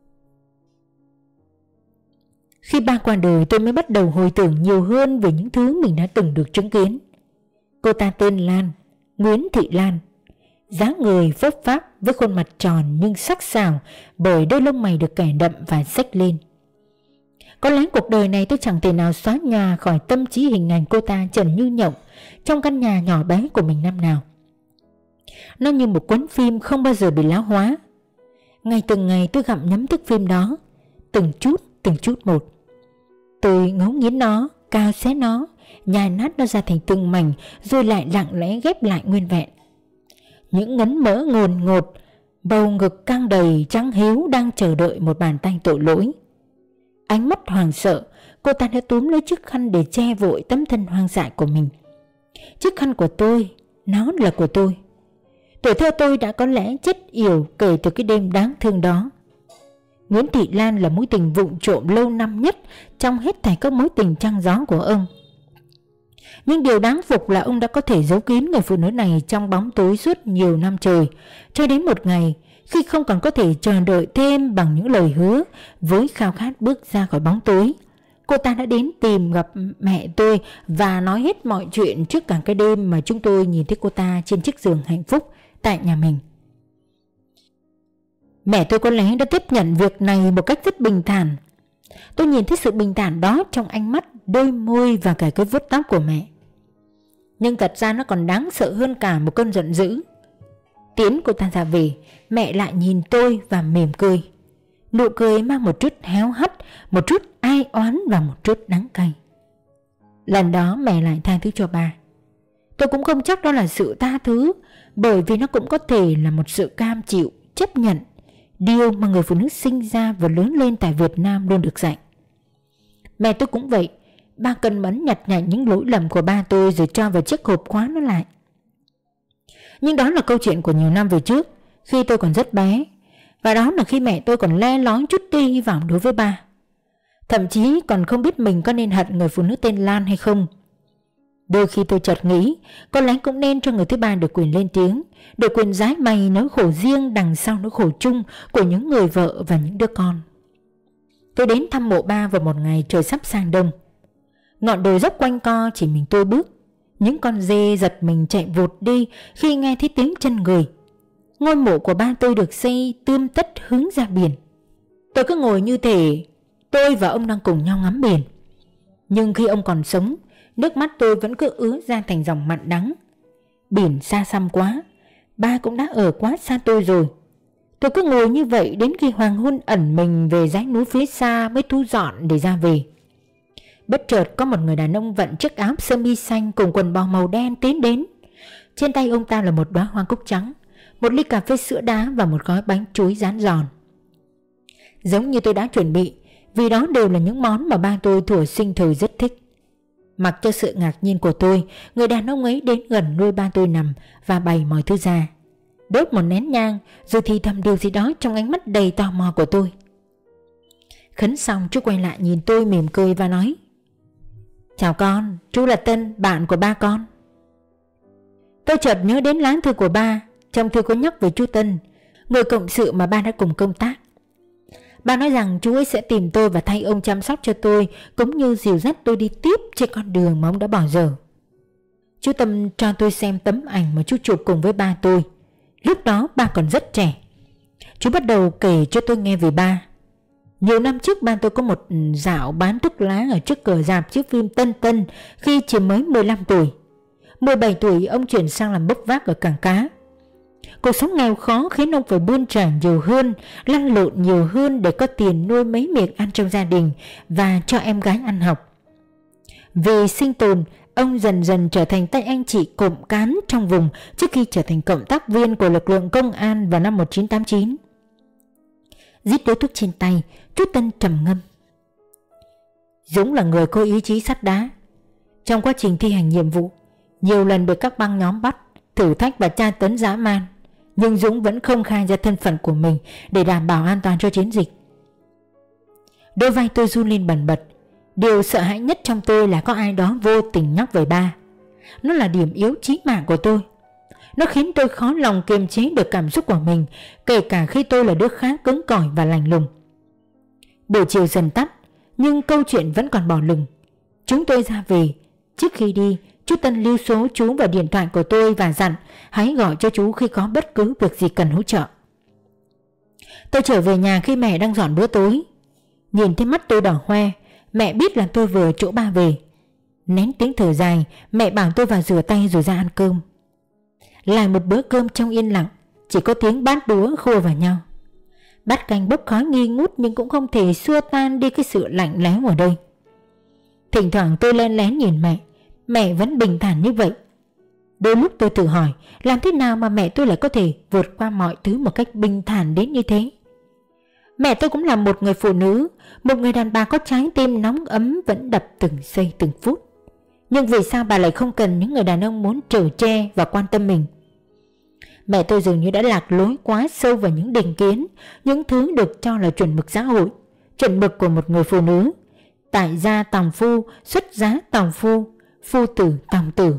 Khi ba qua đời, tôi mới bắt đầu hồi tưởng nhiều hơn về những thứ mình đã từng được chứng kiến. Cô ta tên Lan, Nguyễn Thị Lan, dáng người phốp pháp với khuôn mặt tròn nhưng sắc sảo bởi đôi lông mày được kẻ đậm và xếch lên. Có lẽ cuộc đời này tôi chẳng thể nào xóa nhòa khỏi tâm trí hình ảnh cô ta trần như nhộng trong căn nhà nhỏ bé của mình năm nào. Nó như một cuốn phim không bao giờ bị lão hóa. Ngày từng ngày tôi gặm nhấm thức phim đó, từng chút từng chút một. Tôi ngấu nghiến nó, cào xé nó, nhai nát nó ra thành từng mảnh, rồi lại lặng lẽ ghép lại nguyên vẹn. Những ngấn mỡ ngồn ngột, bầu ngực căng đầy trắng hiếu đang chờ đợi một bàn tay tội lỗi. Ánh mắt hoảng sợ, cô ta đã túm lấy chiếc khăn để che vội tấm thân hoang dại của mình. Chiếc khăn của tôi, nó là của tôi. Tuổi thơ tôi đã có lẽ chết yểu kể từ cái đêm đáng thương đó. Nguyễn Thị Lan là mối tình vụng trộm lâu năm nhất trong hết thảy các mối tình trăng gió của ông. Nhưng điều đáng phục là ông đã có thể giấu kín người phụ nữ này trong bóng tối suốt nhiều năm trời, cho đến một ngày khi không còn có thể chờ đợi thêm bằng những lời hứa, với khao khát bước ra khỏi bóng tối, cô ta đã đến tìm gặp mẹ tôi và nói hết mọi chuyện trước cả cái đêm mà chúng tôi nhìn thấy cô ta trên chiếc giường hạnh phúc tại nhà mình. Mẹ tôi có lẽ đã tiếp nhận việc này một cách rất bình thản. Tôi nhìn thấy sự bình thản đó trong ánh mắt, đôi môi và cả cái vuốt tóc của mẹ. Nhưng thật ra nó còn đáng sợ hơn cả một cơn giận dữ. Tiễn cô ta ra về, mẹ lại nhìn tôi và mỉm cười. Nụ cười mang một chút héo hắt, một chút ai oán và một chút đắng cay. Lần đó mẹ lại tha thứ cho ba. Tôi cũng không chắc đó là sự tha thứ, bởi vì nó cũng có thể là một sự cam chịu, chấp nhận, điều mà người phụ nữ sinh ra và lớn lên tại Việt Nam luôn được dạy. Mẹ tôi cũng vậy. Ba cân mẫn nhặt nhạnh những lỗi lầm của ba tôi rồi cho vào chiếc hộp khóa nó lại. Nhưng đó là câu chuyện của nhiều năm về trước, khi tôi còn rất bé. Và đó là khi mẹ tôi còn le lói chút tia hy vọng đối với ba. Thậm chí còn không biết mình có nên hận người phụ nữ tên Lan hay không. Đôi khi tôi chợt nghĩ có lẽ cũng nên cho người thứ ba được quyền lên tiếng, được quyền giải bày nỗi khổ riêng đằng sau nỗi khổ chung của những người vợ và những đứa con. Tôi đến thăm mộ ba vào một ngày trời sắp sang đông. Ngọn đồi dốc quanh co chỉ mình tôi bước. Những con dê giật mình chạy vụt đi khi nghe thấy tiếng chân người. Ngôi mộ của ba tôi được xây tươm tất hướng ra biển. Tôi cứ ngồi như thể tôi và ông đang cùng nhau ngắm biển. Nhưng khi ông còn sống, nước mắt tôi vẫn cứ ứa ra thành dòng mặn đắng. Biển xa xăm quá, ba cũng đã ở quá xa tôi rồi. Tôi cứ ngồi như vậy đến khi hoàng hôn ẩn mình về dãy núi phía xa mới thu dọn để ra về. Bất chợt có một người đàn ông vận chiếc áo sơ mi xanh cùng quần bò màu đen tiến đến. Trên tay ông ta là một đóa hoa cúc trắng, một ly cà phê sữa đá và một gói bánh chuối rán giòn. Giống như tôi đã chuẩn bị, vì đó đều là những món mà ba tôi thuở sinh thời rất thích. Mặc cho sự ngạc nhiên của tôi, người đàn ông ấy đến gần nơi ba tôi nằm và bày mọi thứ ra, đốt một nén nhang rồi thì thầm điều gì đó trong ánh mắt đầy tò mò của tôi. Khấn xong chú quay lại nhìn tôi mỉm cười và nói: "Chào con, chú là Tân, bạn của ba con." Tôi chợt nhớ đến lá thư của ba. Trong thư có nhắc về chú Tân, người cộng sự mà ba đã cùng công tác. Ba nói rằng chú ấy sẽ tìm tôi và thay ông chăm sóc cho tôi, cũng như dìu dắt tôi đi tiếp trên con đường mà ông đã bỏ dở. Chú Tâm cho tôi xem tấm ảnh mà chú chụp cùng với ba tôi. Lúc đó ba còn rất trẻ. Chú bắt đầu kể cho tôi nghe về ba. Nhiều năm trước ba tôi có một dạo bán thuốc lá ở trước cửa rạp chiếu phim Tân Tân khi chỉ mới mười lăm tuổi. mười bảy tuổi ông chuyển sang làm bốc vác ở cảng cá. Cuộc sống nghèo khó khiến ông phải bươn trải nhiều hơn, lăn lộn nhiều hơn để có tiền nuôi mấy miệng ăn trong gia đình và cho em gái ăn học. Vì sinh tồn, ông dần dần trở thành tay anh chị cộng cán trong vùng trước khi trở thành cộng tác viên của lực lượng công an vào năm một nghìn chín trăm tám mươi chín. Rít điếu thuốc trên tay, Trúc Tân trầm ngâm. Dũng là người có ý chí sắt đá. Trong quá trình thi hành nhiệm vụ, nhiều lần bị các băng nhóm bắt, thử thách và tra tấn dã man, nhưng Dũng vẫn không khai ra thân phận của mình để đảm bảo an toàn cho chiến dịch. Đôi vai tôi run lên bần bật. Điều sợ hãi nhất trong tôi là có ai đó vô tình nhắc về ba. Nó là điểm yếu chí mạng của tôi. Nó khiến tôi khó lòng kiềm chế được cảm xúc của mình, kể cả khi tôi là đứa khá cứng cỏi và lạnh lùng. Buổi chiều dần tắt, nhưng câu chuyện vẫn còn bỏ lửng. Chúng tôi ra về. Trước khi đi, chú Tân lưu số chú vào điện thoại của tôi và dặn hãy gọi cho chú khi có bất cứ việc gì cần hỗ trợ. Tôi trở về nhà khi mẹ đang dọn bữa tối. Nhìn thấy mắt tôi đỏ hoe, mẹ biết là tôi vừa chỗ ba về. Nén tiếng thở dài, mẹ bảo tôi vào rửa tay rồi ra ăn cơm. Lại một bữa cơm trong yên lặng, chỉ có tiếng bát đũa khua vào nhau. Bát canh bốc khói nghi ngút nhưng cũng không thể xua tan đi cái sự lạnh lẽo ở đây. Thỉnh thoảng tôi len lén nhìn mẹ, mẹ vẫn bình thản như vậy. Đôi lúc tôi tự hỏi làm thế nào mà mẹ tôi lại có thể vượt qua mọi thứ một cách bình thản đến như thế. Mẹ tôi cũng là một người phụ nữ, một người đàn bà có trái tim nóng ấm vẫn đập từng giây từng phút. Nhưng vì sao bà lại không cần những người đàn ông muốn chở che và quan tâm mình? Mẹ tôi dường như đã lạc lối quá sâu vào những định kiến, những thứ được cho là chuẩn mực xã hội, chuẩn mực của một người phụ nữ. Tại gia tòng phu, xuất giá tòng phu, phu tử tòng tử.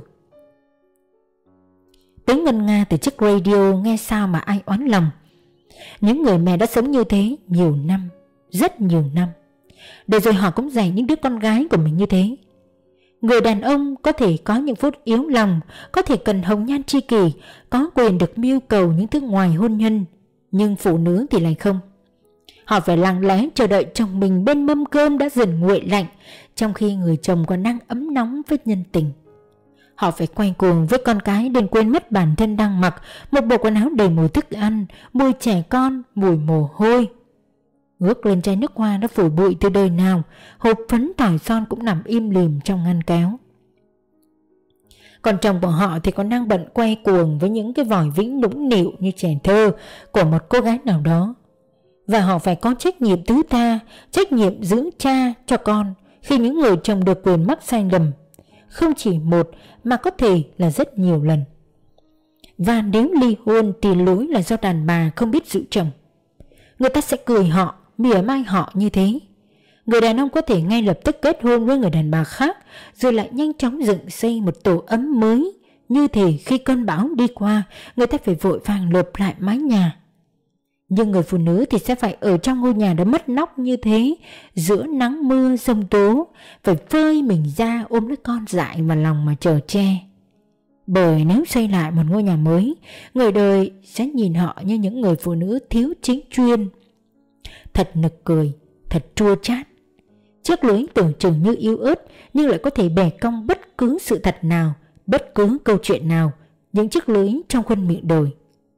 Tiếng ngân nga từ chiếc radio nghe sao mà ai oán lòng. Những người mẹ đã sống như thế nhiều năm, rất nhiều năm, để rồi họ cũng dạy những đứa con gái của mình như thế. Người đàn ông có thể có những phút yếu lòng, có thể cần hồng nhan tri kỷ, có quyền được mưu cầu những thứ ngoài hôn nhân, nhưng phụ nữ thì lại không. Họ phải lặng lẽ chờ đợi chồng mình bên mâm cơm đã dần nguội lạnh, trong khi người chồng còn đang ấm nóng với nhân tình. Họ phải quay cuồng với con cái đến quên mất bản thân đang mặc một bộ quần áo đầy mùi thức ăn, mùi trẻ con, mùi mồ hôi. Ngước lên chai nước hoa đã phủ bụi từ đời nào, hộp phấn tỏi son cũng nằm im lìm trong ngăn kéo. Còn chồng của họ thì còn đang bận quay cuồng với những cái vòi vĩnh nũng nịu như trẻ thơ của một cô gái nào đó. Và họ phải có trách nhiệm tứ tha, trách nhiệm giữ cha cho con khi những người chồng được quyền mắc sai lầm, không chỉ một mà có thể là rất nhiều lần. Và nếu ly hôn thì lỗi là do đàn bà không biết giữ chồng. Người ta sẽ cười họ, mỉa mai họ như thế. Người đàn ông có thể ngay lập tức kết hôn với người đàn bà khác, rồi lại nhanh chóng dựng xây một tổ ấm mới. Như thể khi cơn bão đi qua, người ta phải vội vàng lợp lại mái nhà. Nhưng người phụ nữ thì sẽ phải ở trong ngôi nhà đã mất nóc như thế, giữa nắng mưa giông tố, phải phơi mình ra ôm lấy con dại vào lòng mà chờ che. Bởi nếu xây lại một ngôi nhà mới, người đời sẽ nhìn họ như những người phụ nữ thiếu chính chuyên. Thật nực cười, thật chua chát. Chiếc lưới tưởng chừng như yếu ớt nhưng lại có thể bẻ cong bất cứ sự thật nào, bất cứ câu chuyện nào, những chiếc lưới trong khuôn miệng đời.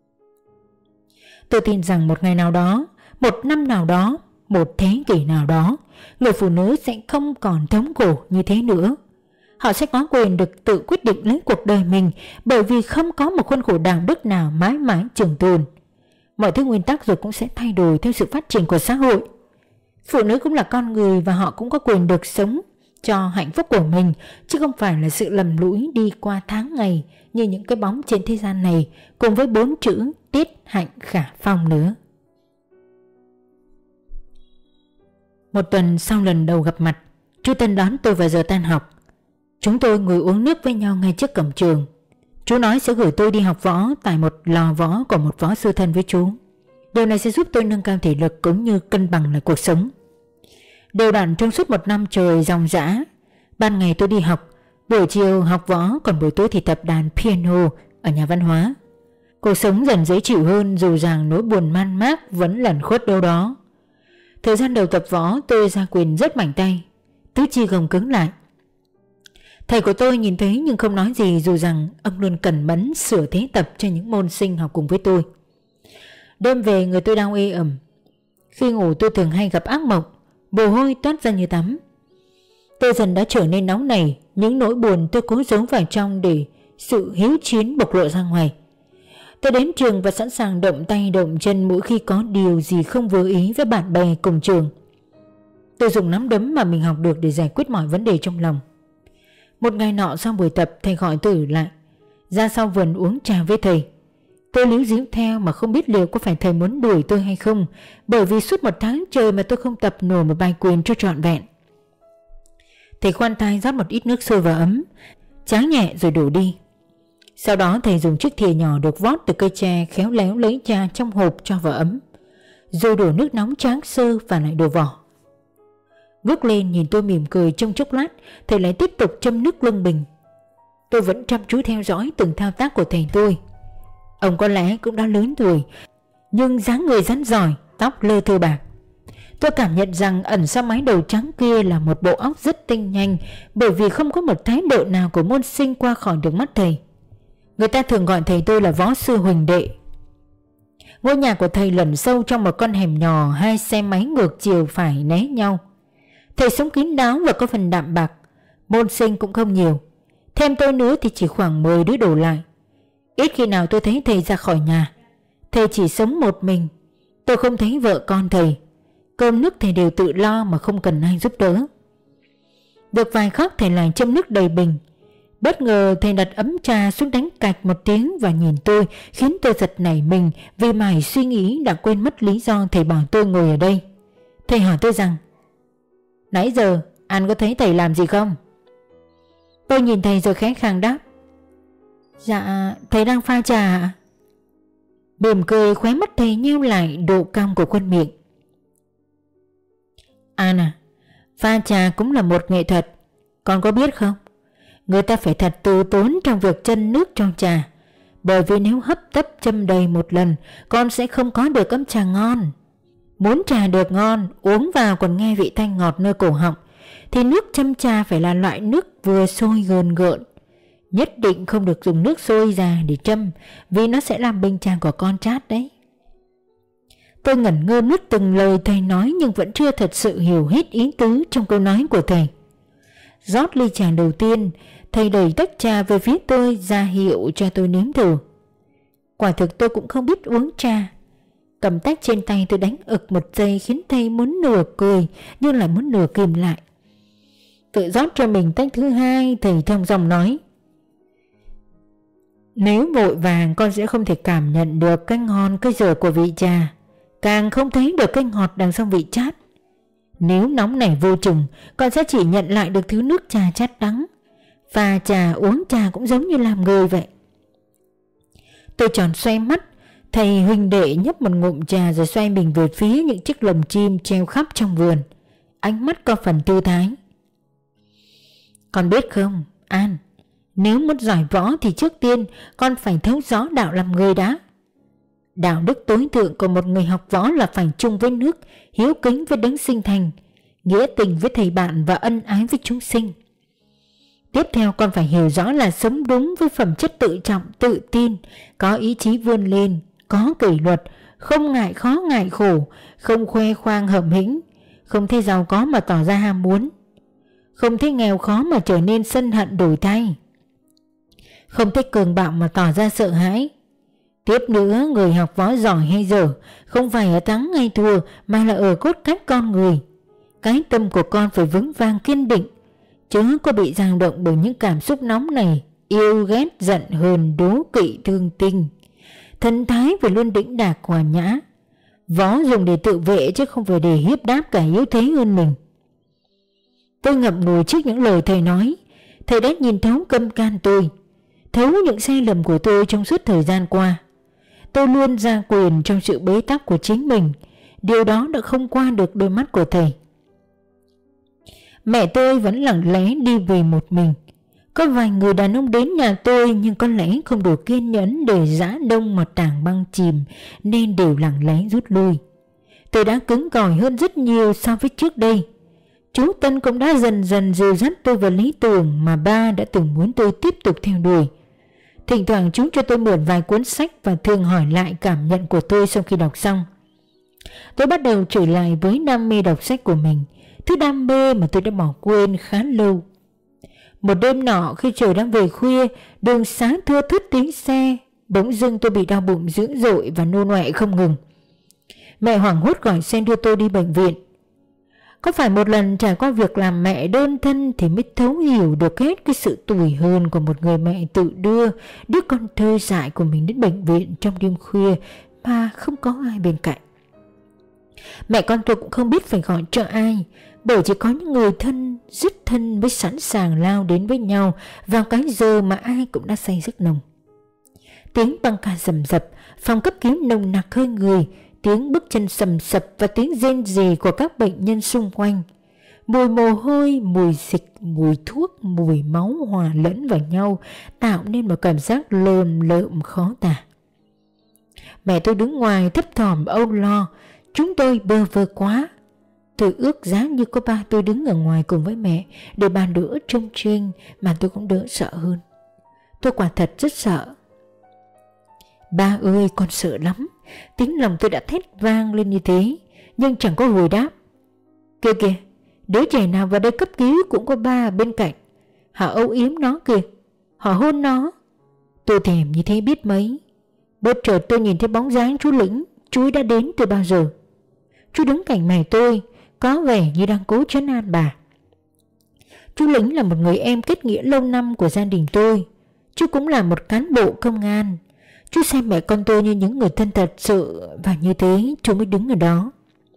Tôi tin rằng một ngày nào đó, một năm nào đó, một thế kỷ nào đó, người phụ nữ sẽ không còn thống khổ như thế nữa. Họ sẽ có quyền được tự quyết định lấy cuộc đời mình, bởi vì không có một khuôn khổ đạo đức nào mãi mãi trường tồn. Mọi thứ nguyên tắc rồi cũng sẽ thay đổi theo sự phát triển của xã hội. Phụ nữ cũng là con người và họ cũng có quyền được sống cho hạnh phúc của mình, chứ không phải là sự lầm lũi đi qua tháng ngày như những cái bóng trên thế gian này, cùng với bốn chữ tiết hạnh khả phong nữa. Một tuần sau lần đầu gặp mặt, chú Tân đón tôi vào giờ tan học. Chúng tôi ngồi uống nước với nhau ngay trước cổng trường. Chú nói sẽ gửi tôi đi học võ tại một lò võ của một võ sư thân với chú. Điều này sẽ giúp tôi nâng cao thể lực cũng như cân bằng lại cuộc sống. Đều đặn trong suốt một năm trời ròng rã. Ban ngày tôi đi học, buổi chiều học võ, còn buổi tối thì tập đàn piano ở nhà văn hóa. Cuộc sống dần dễ chịu hơn dù rằng nỗi buồn man mác vẫn lẩn khuất đâu đó. Thời gian đầu tập võ tôi ra quyền rất mạnh tay, tứ chi gồng cứng lại. Thầy của tôi nhìn thấy nhưng không nói gì, dù rằng ông luôn cẩn mẫn sửa thế tập cho những môn sinh học cùng với tôi. Đêm về người tôi đau ê ẩm. Khi ngủ tôi thường hay gặp ác mộng, mồ hôi toát ra như tắm. Tôi dần đã trở nên nóng nảy, những nỗi buồn tôi cố giấu vào trong để sự hiếu chiến bộc lộ ra ngoài. Tôi đến trường và sẵn sàng động tay động chân mỗi khi có điều gì không vừa ý với bạn bè cùng trường. Tôi dùng nắm đấm mà mình học được để giải quyết mọi vấn đề trong lòng. Một ngày nọ sau buổi tập, thầy gọi tôi ở lại, ra sau vườn uống trà với thầy. Tôi líu díu theo mà không biết liệu có phải thầy muốn đuổi tôi hay không, bởi vì suốt một tháng trời mà tôi không tập nổi một bài quyền cho trọn vẹn. Thầy khoan thai rót một ít nước sôi vào ấm, tráng nhẹ rồi đổ đi. Sau đó thầy dùng chiếc thìa nhỏ được vót từ cây tre khéo léo lấy trà trong hộp cho vào ấm, rồi đổ nước nóng tráng sơ và lại đổ vỏ. Ngước lên nhìn tôi mỉm cười trong chốc lát, thầy lại tiếp tục châm nước lưng bình. Tôi vẫn chăm chú theo dõi từng thao tác của thầy tôi. Ông có lẽ cũng đã lớn tuổi, nhưng dáng người rắn giỏi, tóc lơ thơ bạc. Tôi cảm nhận rằng ẩn sau mái đầu trắng kia là một bộ óc rất tinh nhanh, bởi vì không có một thái độ nào của môn sinh qua khỏi được mắt thầy. Người ta thường gọi thầy tôi là võ sư Huỳnh Đệ. Ngôi nhà của thầy lẩn sâu trong một con hẻm nhỏ, hai xe máy ngược chiều phải né nhau. Thầy sống kín đáo và có phần đạm bạc, môn sinh cũng không nhiều. Thêm tôi nữa thì chỉ khoảng mười đứa đổ lại. Ít khi nào tôi thấy thầy ra khỏi nhà. Thầy chỉ sống một mình. Tôi không thấy vợ con thầy. Cơm nước thầy đều tự lo mà không cần ai giúp đỡ. Được vài khắc thầy lại châm nước đầy bình. Bất ngờ thầy đặt ấm trà xuống đánh cạch một tiếng và nhìn tôi, khiến tôi giật nảy mình vì mải suy nghĩ đã quên mất lý do thầy bảo tôi ngồi ở đây. Thầy hỏi tôi rằng: "Nãy giờ anh có thấy thầy làm gì không?" Tôi nhìn thầy rồi khẽ khàng đáp: "Dạ, thầy đang pha trà ạ." Mỉm cười, khóe mắt thầy nheo lại độ cong của khuôn miệng. "An à, pha trà cũng là một nghệ thuật, con có biết không? Người ta phải thật từ tốn trong việc chân nước trong trà, bởi vì nếu hấp tấp châm đầy một lần, con sẽ không có được ấm trà ngon. Muốn trà được ngon, uống vào còn nghe vị thanh ngọt nơi cổ họng, thì nước châm trà phải là loại nước vừa sôi gờn gợn. Nhất định không được dùng nước sôi già để châm, vì nó sẽ làm bình trà của con chát đấy." Tôi ngẩn ngơ nuốt từng lời thầy nói nhưng vẫn chưa thật sự hiểu hết ý tứ trong câu nói của thầy. Rót ly trà đầu tiên, thầy đẩy tách trà về phía tôi ra hiệu cho tôi nếm thử. Quả thực tôi cũng không biết uống trà. Cầm tách trên tay tôi đánh ực một giây khiến thầy muốn nửa cười nhưng lại muốn nửa kìm lại. Tự rót cho mình tách thứ hai, thầy thong dong nói: "Nếu vội vàng con sẽ không thể cảm nhận được cái ngon cái dở của vị trà, càng không thấy được cái ngọt đằng sau vị chát. Nếu nóng nảy vô chừng, con sẽ chỉ nhận lại được thứ nước trà chát đắng. Pha trà uống trà cũng giống như làm người vậy." Tôi tròn xoay mắt. Thầy Huỳnh Đệ nhấp một ngụm trà rồi xoay mình về phía những chiếc lồng chim treo khắp trong vườn, ánh mắt có phần tư thái. "Con biết không, An, nếu muốn giỏi võ thì trước tiên con phải thấu rõ đạo làm người đã. Đạo đức tối thượng của một người học võ là phải chung với nước, hiếu kính với đấng sinh thành, nghĩa tình với thầy bạn và ân ái với chúng sinh. Tiếp theo con phải hiểu rõ là sống đúng với phẩm chất tự trọng, tự tin, có ý chí vươn lên, có kỷ luật, không ngại khó ngại khổ, không khoe khoang hậm hĩnh, không thấy giàu có mà tỏ ra ham muốn, không thấy nghèo khó mà trở nên sân hận đổi thay, không thấy cường bạo mà tỏ ra sợ hãi. Tiếp nữa, người học võ giỏi hay dở không phải ở thắng hay thua mà là ở cốt cách con người. Cái tâm của con phải vững vàng kiên định, chứ có bị dao động bởi những cảm xúc nóng này, yêu ghét giận hờn đố kỵ thương tình. Thần thái phải luôn đĩnh đạc hòa nhã. Võ dùng để tự vệ chứ không phải để hiếp đáp cả yếu thế hơn mình." Tôi ngậm ngùi trước những lời thầy nói. Thầy đã nhìn thấu câm can tôi, thấu những sai lầm của tôi trong suốt thời gian qua. Tôi luôn ra quyền trong sự bế tắc của chính mình. Điều đó đã không qua được đôi mắt của thầy. Mẹ tôi vẫn lặng lẽ đi về một mình. Có vài người đàn ông đến nhà tôi nhưng có lẽ không đủ kiên nhẫn để giã đông một tảng băng chìm nên đều lặng lẽ rút lui. Tôi đã cứng cỏi hơn rất nhiều so với trước đây. Chú Tân cũng đã dần dần dìu dắt tôi vào lý tưởng mà ba đã từng muốn tôi tiếp tục theo đuổi. Thỉnh thoảng chú cho tôi mượn vài cuốn sách và thường hỏi lại cảm nhận của tôi sau khi đọc xong. Tôi bắt đầu trở lại với đam mê đọc sách của mình, thứ đam mê mà tôi đã bỏ quên khá lâu. Một đêm nọ khi trời đang về khuya, đường xá thưa thớt tiếng xe, bỗng dưng tôi bị đau bụng dữ dội và nôn ọe không ngừng. Mẹ hoảng hốt gọi xe đưa tôi đi bệnh viện. Có phải một lần trải qua việc làm mẹ đơn thân thì mới thấu hiểu được hết cái sự tủi hờn của một người mẹ tự đưa đứa con thơ dại của mình đến bệnh viện trong đêm khuya mà không có ai bên cạnh. Mẹ con tôi cũng không biết phải gọi cho ai, bởi chỉ có những người thân rất thân mới sẵn sàng lao đến với nhau vào cái giờ mà ai cũng đã say giấc nồng. Tiếng băng ca rầm rập, phòng cấp cứu nồng nặc hơi người, tiếng bước chân sầm sập và tiếng rên rỉ của các bệnh nhân xung quanh. Mùi mồ hôi, mùi dịch, mùi thuốc, mùi máu hòa lẫn vào nhau tạo nên một cảm giác lờm lợm khó tả. Mẹ tôi đứng ngoài thấp thỏm âu lo. Chúng tôi bơ vơ quá. Tôi ước giá như có ba tôi đứng ở ngoài cùng với mẹ để bà đỡ trông chênh mà tôi cũng đỡ sợ hơn. Tôi quả thật rất sợ. Ba ơi, con sợ lắm. Tiếng lòng tôi đã thét vang lên như thế, nhưng chẳng có hồi đáp. Kìa kìa, đứa trẻ nào vào đây cấp cứu cũng có ba bên cạnh. Họ âu yếm nó kìa, họ hôn nó. Tôi thèm như thế biết mấy. Bất chợt tôi nhìn thấy bóng dáng chú Lĩnh. Chú ấy đã đến từ bao giờ? Chú đứng cạnh mẹ tôi, có vẻ như đang cố trấn an bà. Chú Lĩnh là một người em kết nghĩa lâu năm của gia đình tôi. Chú cũng là một cán bộ công an. Chú xem mẹ con tôi như những người thân thật sự, và như thế chú mới đứng ở đó.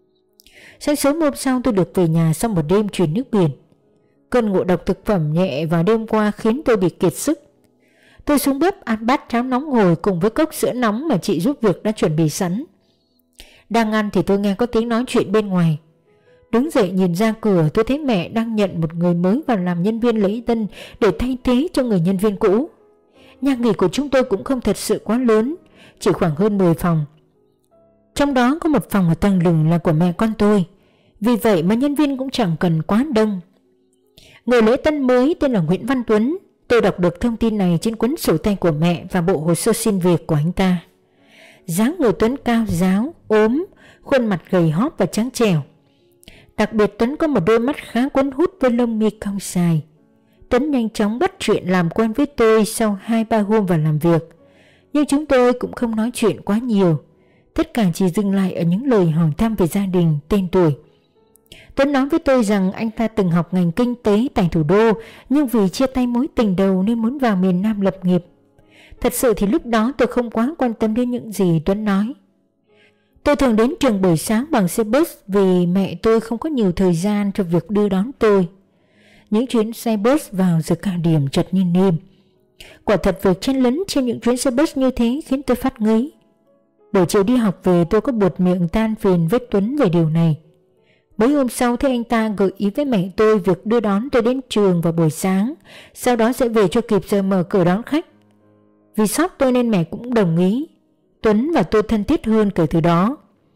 Sáng sớm hôm sau tôi được về nhà sau một đêm chuyển nước biển. Cơn ngộ độc thực phẩm nhẹ vào đêm qua khiến tôi bị kiệt sức. Tôi xuống bếp ăn bát cháo nóng hổi cùng với cốc sữa nóng mà chị giúp việc đã chuẩn bị sẵn. Đang ăn thì tôi nghe có tiếng nói chuyện bên ngoài. Đứng dậy nhìn ra cửa, tôi thấy mẹ đang nhận một người mới vào làm nhân viên lễ tân để thay thế cho người nhân viên cũ. Nhà nghỉ của chúng tôi cũng không thật sự quá lớn, chỉ khoảng hơn mười phòng. Trong đó có một phòng ở tầng lừng là của mẹ con tôi, vì vậy mà nhân viên cũng chẳng cần quá đông. Người lễ tân mới tên là Nguyễn Văn Tuấn. Tôi đọc được thông tin này trên cuốn sổ tay của mẹ và bộ hồ sơ xin việc của anh ta. Dáng người Tuấn cao ráo, ốm, khuôn mặt gầy hóp và trắng trẻo. Đặc biệt Tuấn có một đôi mắt khá cuốn hút với lông mi cong dài. Tuấn nhanh chóng bắt chuyện làm quen với tôi sau hai ba hôm vào làm việc. Nhưng chúng tôi cũng không nói chuyện quá nhiều. Tất cả chỉ dừng lại ở những lời hỏi thăm về gia đình, tên tuổi. Tuấn nói với tôi rằng anh ta từng học ngành kinh tế tại thủ đô, nhưng vì chia tay mối tình đầu nên muốn vào miền Nam lập nghiệp. Thật sự thì lúc đó tôi không quá quan tâm đến những gì Tuấn nói. Tôi thường đến trường buổi sáng bằng xe bus vì mẹ tôi không có nhiều thời gian cho việc đưa đón tôi. Những chuyến xe bus vào giờ cao điểm chật như nêm. Quả thật việc chen lấn trên những chuyến xe bus như thế khiến tôi phát ngấy. Buổi chiều đi học về tôi có buột miệng than phiền với Tuấn về điều này. Mấy hôm sau thấy anh ta gợi ý với mẹ tôi việc đưa đón tôi đến trường vào buổi sáng, sau đó sẽ về cho kịp giờ mở cửa đón khách. Vì sót tôi nên mẹ cũng đồng ý. Tuấn và tôi thân thiết hơn kể từ đó.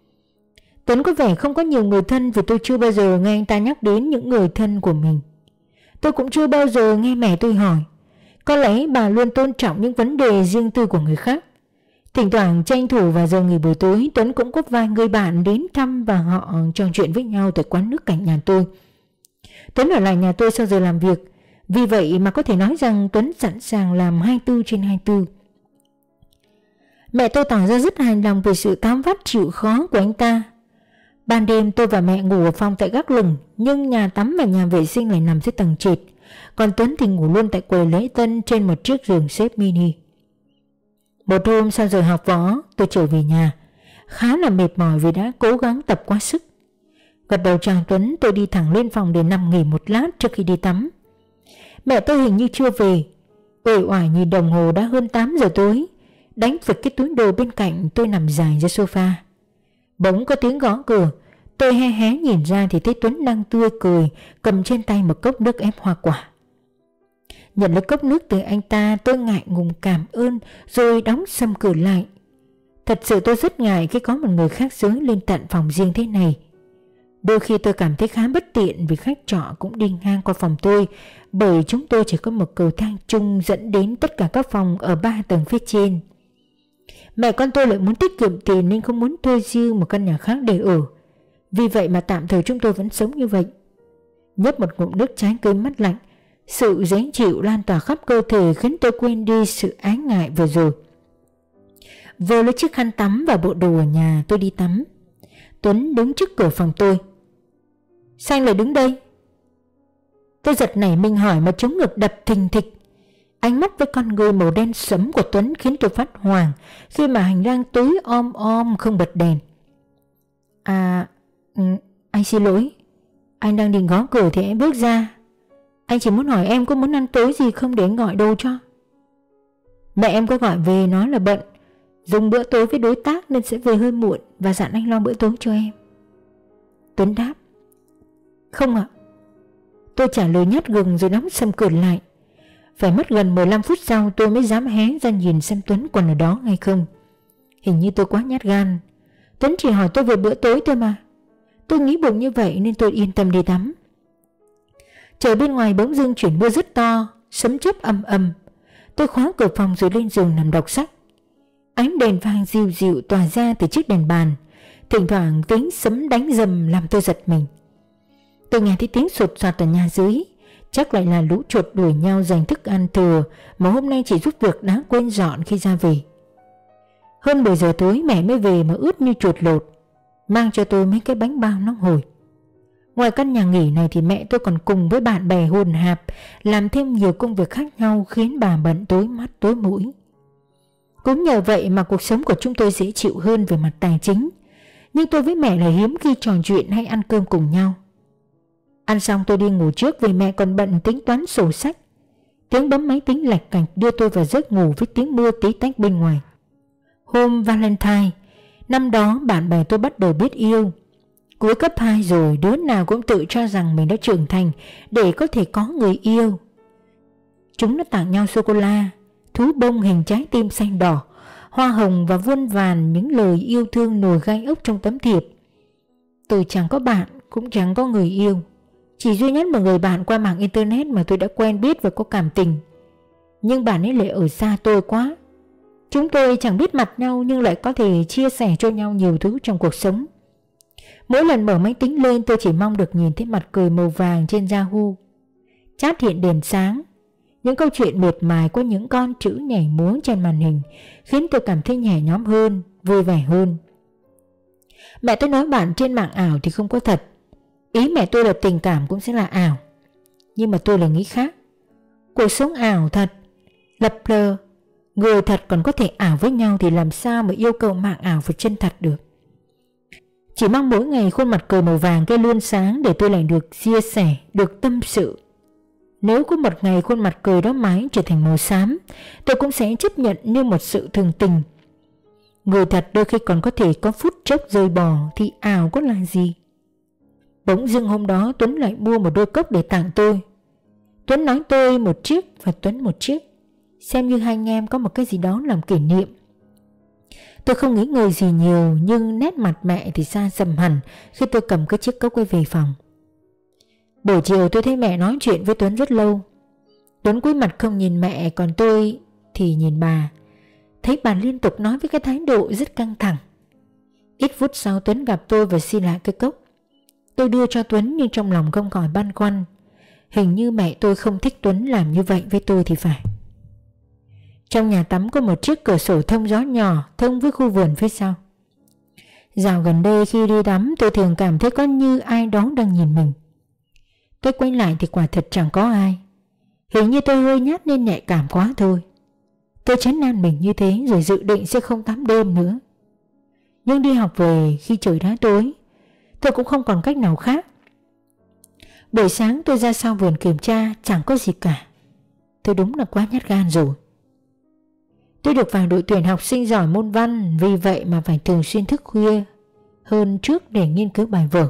Tuấn có vẻ không có nhiều người thân vì tôi chưa bao giờ nghe anh ta nhắc đến những người thân của mình. Tôi cũng chưa bao giờ nghe mẹ tôi hỏi. Có lẽ bà luôn tôn trọng những vấn đề riêng tư của người khác. Thỉnh thoảng tranh thủ vào giờ nghỉ buổi tối, Tuấn cũng có vài người bạn đến thăm và họ trò chuyện với nhau tại quán nước cạnh nhà tôi. Tuấn ở lại nhà tôi sau giờ làm việc, vì vậy mà có thể nói rằng Tuấn sẵn sàng làm hai mươi bốn trên hai mươi bốn. Mẹ tôi tỏ ra rất hài lòng về sự tám vắt chịu khó của anh ta. Ban đêm tôi và mẹ ngủ ở phòng tại gác lửng, nhưng nhà tắm và nhà vệ sinh lại nằm dưới tầng trệt, còn Tuấn thì ngủ luôn tại quầy lễ tân trên một chiếc giường xếp mini. Một hôm sau giờ học võ, tôi trở về nhà, khá là mệt mỏi vì đã cố gắng tập quá sức. Gật đầu chào Tuấn, tôi đi thẳng lên phòng để nằm nghỉ một lát trước khi đi tắm. Mẹ tôi hình như chưa về. Uể oải nhìn đồng hồ đã hơn tám giờ tối, đánh phịch cái túi đồ bên cạnh, tôi nằm dài ra sofa. Bỗng có tiếng gõ cửa. Tôi hé hé nhìn ra thì thấy Tuấn đang tươi cười, cầm trên tay một cốc nước ép hoa quả. Nhận lấy cốc nước từ anh ta, tôi ngại ngùng cảm ơn rồi đóng sầm cửa lại. Thật sự tôi rất ngại khi có một người khác giới lên tận phòng riêng thế này. Đôi khi tôi cảm thấy khá bất tiện vì khách trọ cũng đi ngang qua phòng tôi, bởi chúng tôi chỉ có một cầu thang chung dẫn đến tất cả các phòng ở ba tầng phía trên. Mẹ con tôi lại muốn tiết kiệm tiền nên không muốn thuê riêng một căn nhà khác để ở. Vì vậy mà tạm thời chúng tôi vẫn sống như vậy. Nhấp một ngụm nước trái cây mát lạnh, sự dễ chịu lan tỏa khắp cơ thể khiến tôi quên đi sự ái ngại vừa rồi. Vừa lấy chiếc khăn tắm và bộ đồ ở nhà, tôi đi tắm. Tuấn đứng trước cửa phòng tôi. Sao anh lại đứng đây? Tôi giật nảy mình hỏi mà chống ngực đập thình thịch. Ánh mắt với con người màu đen sẫm của Tuấn khiến tôi phát hoảng khi mà hành lang tối om om không bật đèn. À, anh xin lỗi. Anh đang định gõ cửa thì em bước ra. Anh chỉ muốn hỏi em có muốn ăn tối gì không để anh gọi đồ cho. Mẹ em có gọi về nói là bận, dùng bữa tối với đối tác nên sẽ về hơi muộn và dặn anh lo bữa tối cho em. Tuấn đáp. Không ạ. Tôi trả lời nhát gừng rồi đóng sầm cửa lại. Phải mất gần mười lăm phút sau tôi mới dám hé ra nhìn xem Tuấn còn ở đó hay không. Hình như tôi quá nhát gan. Tuấn chỉ hỏi tôi về bữa tối thôi mà. Tôi nghĩ bụng như vậy nên tôi yên tâm đi tắm. Trời bên ngoài bỗng dưng chuyển mưa rất to, sấm chớp ầm ầm. Tôi khóa cửa phòng rồi lên giường nằm đọc sách. Ánh đèn vàng dịu dịu tỏa ra từ chiếc đèn bàn. Thỉnh thoảng tiếng sấm đánh rầm làm tôi giật mình. Tôi nghe thấy tiếng sột soạt ở nhà dưới. Chắc lại là lũ chuột đuổi nhau giành thức ăn thừa mà hôm nay chỉ giúp việc đã quên dọn khi ra về. Hơn mười giờ tối mẹ mới về mà ướt như chuột lột, mang cho tôi mấy cái bánh bao nóng hổi. Ngoài căn nhà nghỉ này thì mẹ tôi còn cùng với bạn bè hồn hạp làm thêm nhiều công việc khác nhau khiến bà bận tối mắt tối mũi. Cũng nhờ vậy mà cuộc sống của chúng tôi dễ chịu hơn về mặt tài chính. Nhưng tôi với mẹ là hiếm khi trò chuyện hay ăn cơm cùng nhau. Ăn xong tôi đi ngủ trước vì mẹ còn bận tính toán sổ sách. Tiếng bấm máy tính lạch cạch đưa tôi vào giấc ngủ với tiếng mưa tí tách bên ngoài. Hôm Valentine, năm đó bạn bè tôi bắt đầu biết yêu. Cuối cấp hai rồi, đứa nào cũng tự cho rằng mình đã trưởng thành để có thể có người yêu. Chúng đã tặng nhau sô-cô-la, thú bông hình trái tim xanh đỏ, hoa hồng và vuông vàn những lời yêu thương nổi gai ốc trong tấm thiệp. Tôi chẳng có bạn, cũng chẳng có người yêu. Chỉ duy nhất một người bạn qua mạng internet mà tôi đã quen biết và có cảm tình. Nhưng bạn ấy lại ở xa tôi quá. Chúng tôi chẳng biết mặt nhau nhưng lại có thể chia sẻ cho nhau nhiều thứ trong cuộc sống. Mỗi lần mở máy tính lên tôi chỉ mong được nhìn thấy mặt cười màu vàng trên Yahoo. Chat hiện đèn sáng. Những câu chuyện miệt mài của những con chữ nhảy múa trên màn hình khiến tôi cảm thấy nhẹ nhõm hơn, vui vẻ hơn. Mẹ tôi nói bạn trên mạng ảo thì không có thật. Ý mẹ tôi là tình cảm cũng sẽ là ảo. Nhưng mà tôi là nghĩ khác. Cuộc sống ảo thật, lập lờ. Người thật còn có thể ảo với nhau thì làm sao mà yêu cầu mạng ảo phải chân thật được. Chỉ mong mỗi ngày khuôn mặt cười màu vàng kia luôn sáng để tôi lại được chia sẻ, được tâm sự. Nếu có một ngày khuôn mặt cười đó mãi trở thành màu xám, tôi cũng sẽ chấp nhận như một sự thường tình. Người thật đôi khi còn có thể có phút chốc rơi bò thì ảo có là gì. Bỗng dưng hôm đó Tuấn lại mua một đôi cốc để tặng tôi. Tuấn nói tôi một chiếc và Tuấn một chiếc, xem như hai anh em có một cái gì đó làm kỷ niệm. Tôi không nghĩ ngợi gì nhiều nhưng nét mặt mẹ thì xa sầm hẳn khi tôi cầm cái chiếc cốc ấy về phòng. Buổi chiều tôi thấy mẹ nói chuyện với Tuấn rất lâu. Tuấn cúi mặt không nhìn mẹ, còn tôi thì nhìn bà. Thấy bà liên tục nói với cái thái độ rất căng thẳng. Ít phút sau Tuấn gặp tôi và xin lại cái cốc. Tôi đưa cho Tuấn nhưng trong lòng không khỏi băn khoăn. Hình như mẹ tôi không thích Tuấn làm như vậy với tôi thì phải. Trong nhà tắm có một chiếc cửa sổ thông gió nhỏ thông với khu vườn phía sau. Dạo gần đây khi đi tắm tôi thường cảm thấy có như ai đó đang nhìn mình. Tôi quay lại thì quả thật chẳng có ai. Hình như tôi hơi nhát nên nhạy cảm quá thôi. Tôi trấn an mình như thế rồi dự định sẽ không tắm đêm nữa. Nhưng đi học về khi trời đã tối, tôi cũng không còn cách nào khác. Buổi sáng tôi ra sau vườn kiểm tra chẳng có gì cả. Tôi đúng là quá nhát gan rồi. Tôi được vào đội tuyển học sinh giỏi môn văn, vì vậy mà phải thường xuyên thức khuya hơn trước để nghiên cứu bài vở.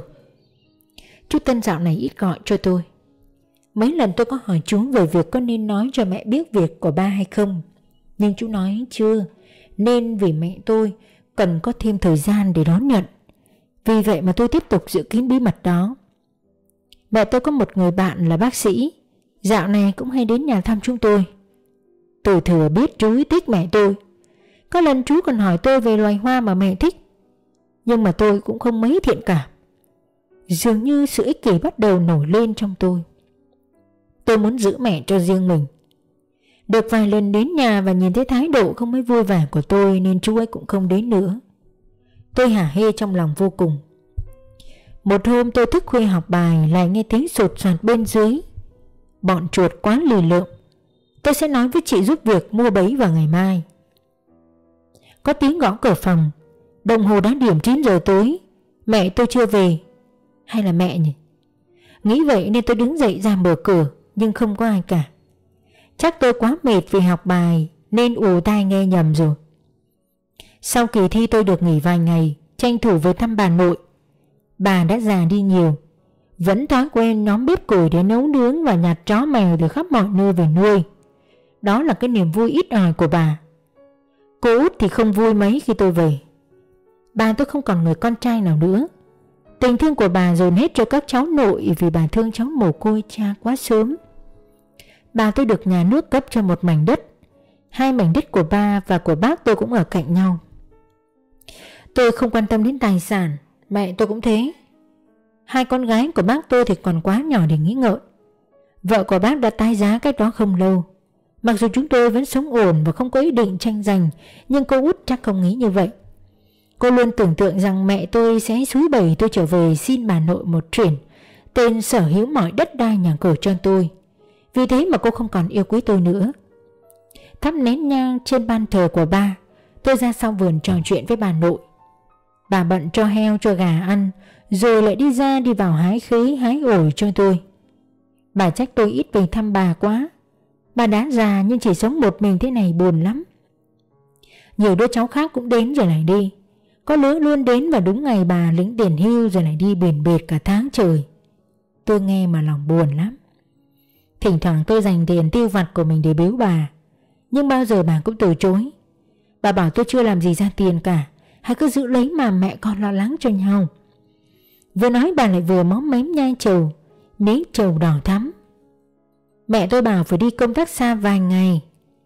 Chú Tân dạo này ít gọi cho tôi. Mấy lần tôi có hỏi chú về việc có nên nói cho mẹ biết việc của ba hay không, nhưng chú nói chưa, nên vì mẹ tôi cần có thêm thời gian để đón nhận. Vì vậy mà tôi tiếp tục giữ kín bí mật đó. Mẹ tôi có một người bạn là bác sĩ, dạo này cũng hay đến nhà thăm chúng tôi. Tôi thừa biết chú thích mẹ tôi. Có lần chú còn hỏi tôi về loài hoa mà mẹ thích, nhưng mà tôi cũng không mấy thiện cảm. Dường như sự ích kỷ bắt đầu nổi lên trong tôi. Tôi muốn giữ mẹ cho riêng mình. Được vài lần đến nhà và nhìn thấy thái độ không mấy vui vẻ của tôi nên chú ấy cũng không đến nữa. Tôi hả hê trong lòng vô cùng. Một hôm tôi thức khuya học bài, lại nghe tiếng sột soạt bên dưới. Bọn chuột quá lì lợm. Tôi sẽ nói với chị giúp việc mua bẫy vào ngày mai. Có tiếng gõ cửa phòng. Đồng hồ đã điểm chín giờ tối. Mẹ tôi chưa về. Hay là mẹ nhỉ? Nghĩ vậy nên tôi đứng dậy ra mở cửa, nhưng không có ai cả. Chắc tôi quá mệt vì học bài nên ù tai nghe nhầm rồi. Sau kỳ thi tôi được nghỉ vài ngày, tranh thủ về thăm bà nội. Bà đã già đi nhiều, vẫn thói quen nhóm bếp củi để nấu nướng và nhặt chó mèo từ khắp mọi nơi về nuôi. Đó là cái niềm vui ít ỏi của bà. Cô út thì không vui mấy khi tôi về. Bà tôi không còn người con trai nào nữa. Tình thương của bà dồn hết cho các cháu nội vì bà thương cháu mồ côi cha quá sớm. Bà tôi được nhà nước cấp cho một mảnh đất. Hai mảnh đất của ba và của bác tôi cũng ở cạnh nhau. Tôi không quan tâm đến tài sản, mẹ tôi cũng thế. Hai con gái của bác tôi thì còn quá nhỏ để nghĩ ngợi. Vợ của bác đã tái giá cách đó không lâu. Mặc dù chúng tôi vẫn sống ổn và không có ý định tranh giành, nhưng cô út chắc không nghĩ như vậy. Cô luôn tưởng tượng rằng mẹ tôi sẽ xúi bẩy tôi trở về xin bà nội một chuyển tên sở hữu mọi đất đai nhà cửa cho tôi. Vì thế mà cô không còn yêu quý tôi nữa. Thắp nén nhang trên ban thờ của ba, tôi ra sau vườn trò chuyện với bà nội. Bà bận cho heo cho gà ăn, rồi lại đi ra đi vào hái khế hái ổi cho tôi. Bà trách tôi ít về thăm bà quá. Bà đã già nhưng chỉ sống một mình thế này buồn lắm. Nhiều đứa cháu khác cũng đến rồi lại đi. Có lứa luôn đến vào đúng ngày bà lĩnh tiền hưu rồi lại đi bền bệt cả tháng trời. Tôi nghe mà lòng buồn lắm. Thỉnh thoảng tôi dành tiền tiêu vặt của mình để biếu bà, nhưng bao giờ bà cũng từ chối. Bà bảo tôi chưa làm gì ra tiền cả, hãy cứ giữ lấy mà mẹ con lo lắng cho nhau. Vừa nói bà lại vừa móm mém nhai trầu, miếng trầu đỏ thắm. Mẹ tôi bảo phải đi công tác xa vài ngày,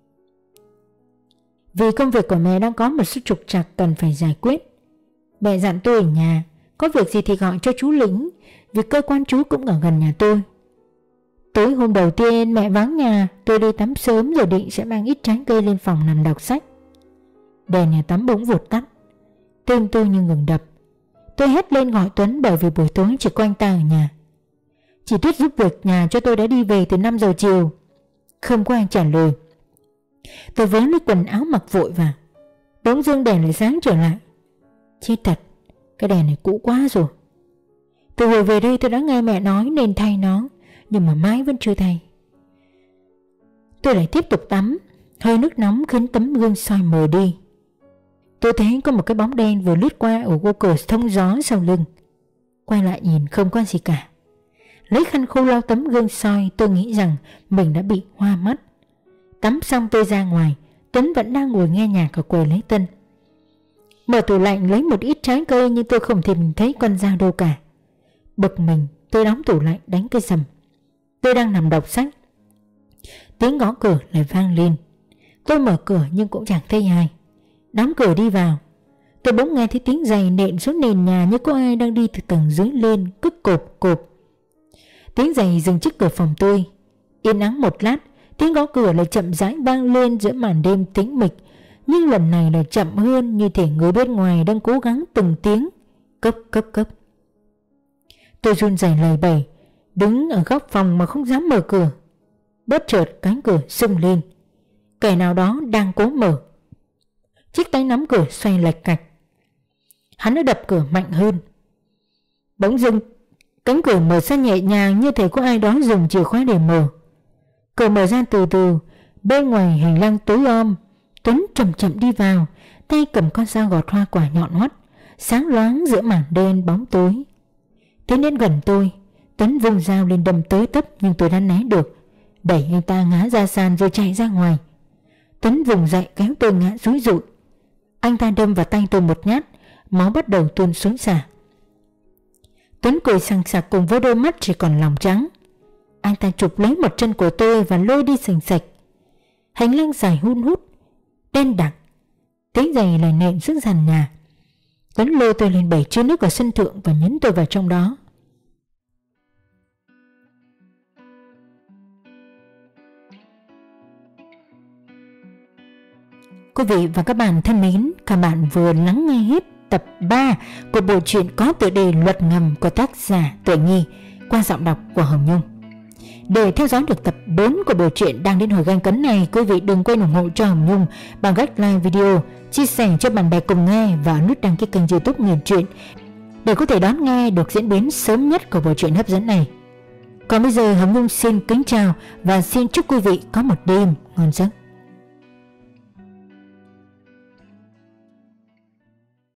vì công việc của mẹ đang có một số trục trặc cần phải giải quyết. Mẹ dặn tôi ở nhà, có việc gì thì gọi cho chú Lĩnh, vì cơ quan chú cũng ở gần nhà tôi. Tối hôm đầu tiên mẹ vắng nhà, tôi đi tắm sớm rồi định sẽ mang ít trái cây lên phòng nằm đọc sách. Đèn nhà tắm bỗng vụt tắt. Tim tôi như ngừng đập. Tôi hét lên gọi Tuấn bởi vì buổi tối chỉ có anh ta ở nhà. Chị Tuyết giúp việc nhà cho tôi đã đi về từ năm giờ chiều. Không có ai trả lời. Tôi vớ lấy quần áo mặc vội vào. Bỗng dưng đèn lại sáng trở lại. Chết thật, cái đèn này cũ quá rồi. Từ hồi về đây tôi đã nghe mẹ nói nên thay nó, nhưng mà mãi vẫn chưa thay. Tôi lại tiếp tục tắm. Hơi nước nóng khiến tấm gương soi mờ đi. Tôi thấy có một cái bóng đen vừa lướt qua ở ô cửa thông gió sau lưng. Quay lại nhìn không có gì cả. Lấy khăn khô lau tấm gương soi, tôi nghĩ rằng mình đã bị hoa mắt. Tắm xong tôi ra ngoài. Tuấn vẫn đang ngồi nghe nhạc ở quầy lễ tân. Mở tủ lạnh lấy một ít trái cây, nhưng tôi không tìm thấy con dao đâu cả. Bực mình, tôi đóng tủ lạnh đánh cái rầm. Tôi đang nằm đọc sách. Tiếng gõ cửa lại vang lên. Tôi mở cửa nhưng cũng chẳng thấy ai. Đóng cửa đi vào. Tôi bỗng nghe thấy tiếng giày nện xuống nền nhà như có ai đang đi từ tầng dưới lên, cứ cộp cộp. Tiếng giày dừng trước cửa phòng tôi. Yên ắng một lát, tiếng gõ cửa lại chậm rãi vang lên giữa màn đêm tĩnh mịch, nhưng lần này là chậm hơn, như thể người bên ngoài đang cố gắng từng tiếng cấp cấp cấp. Tôi run rẩy lầy bẩy, đứng ở góc phòng mà không dám mở cửa. Bất chợt cánh cửa sưng lên. Kẻ nào đó đang cố mở. Chiếc tay nắm cửa xoay lạch cạch. Hắn đã đập cửa mạnh hơn. Bỗng dưng cánh cửa mở ra nhẹ nhàng, như thể có ai đó dùng chìa khóa để mở. Cửa mở ra từ từ. Bên ngoài hành lang tối om, Tuấn chậm chậm đi vào, tay cầm con dao gọt hoa quả nhọn hoắt, sáng loáng giữa màn đen bóng tối. Tiến đến gần tôi, Tuấn vung dao lên đâm tới tấp, nhưng tôi đã né được, đẩy anh ta ngã ra sàn rồi chạy ra ngoài. Tuấn vùng dậy kéo tôi ngã rúi rụi. Anh ta đâm vào tay tôi một nhát, máu bắt đầu tuôn xối xả. Tuấn cười sằng sặc cùng với đôi mắt chỉ còn lòng trắng. Anh ta chụp lấy một chân của tôi và lôi đi sành sạch. Hành lang dài hun hút, đen đặc, tiếng giày là nện xuống sàn nhà. Tuấn lôi tôi lên bể chứa nước ở sân thượng và nhấn tôi vào trong đó. Quý vị và các bạn thân mến, các bạn vừa lắng nghe hết tập ba của bộ truyện có tựa đề Luật Ngầm của tác giả Tuệ Nhi qua giọng đọc của Hồng Nhung. Để theo dõi được tập bốn của bộ truyện đang đến hồi gay cấn này, quý vị đừng quên ủng hộ cho Hồng Nhung bằng cách like video, chia sẻ cho bạn bè cùng nghe và nút đăng ký kênh YouTube Nghiền Truyện để có thể đón nghe được diễn biến sớm nhất của bộ truyện hấp dẫn này. Còn bây giờ Hồng Nhung xin kính chào và xin chúc quý vị có một đêm ngon giấc.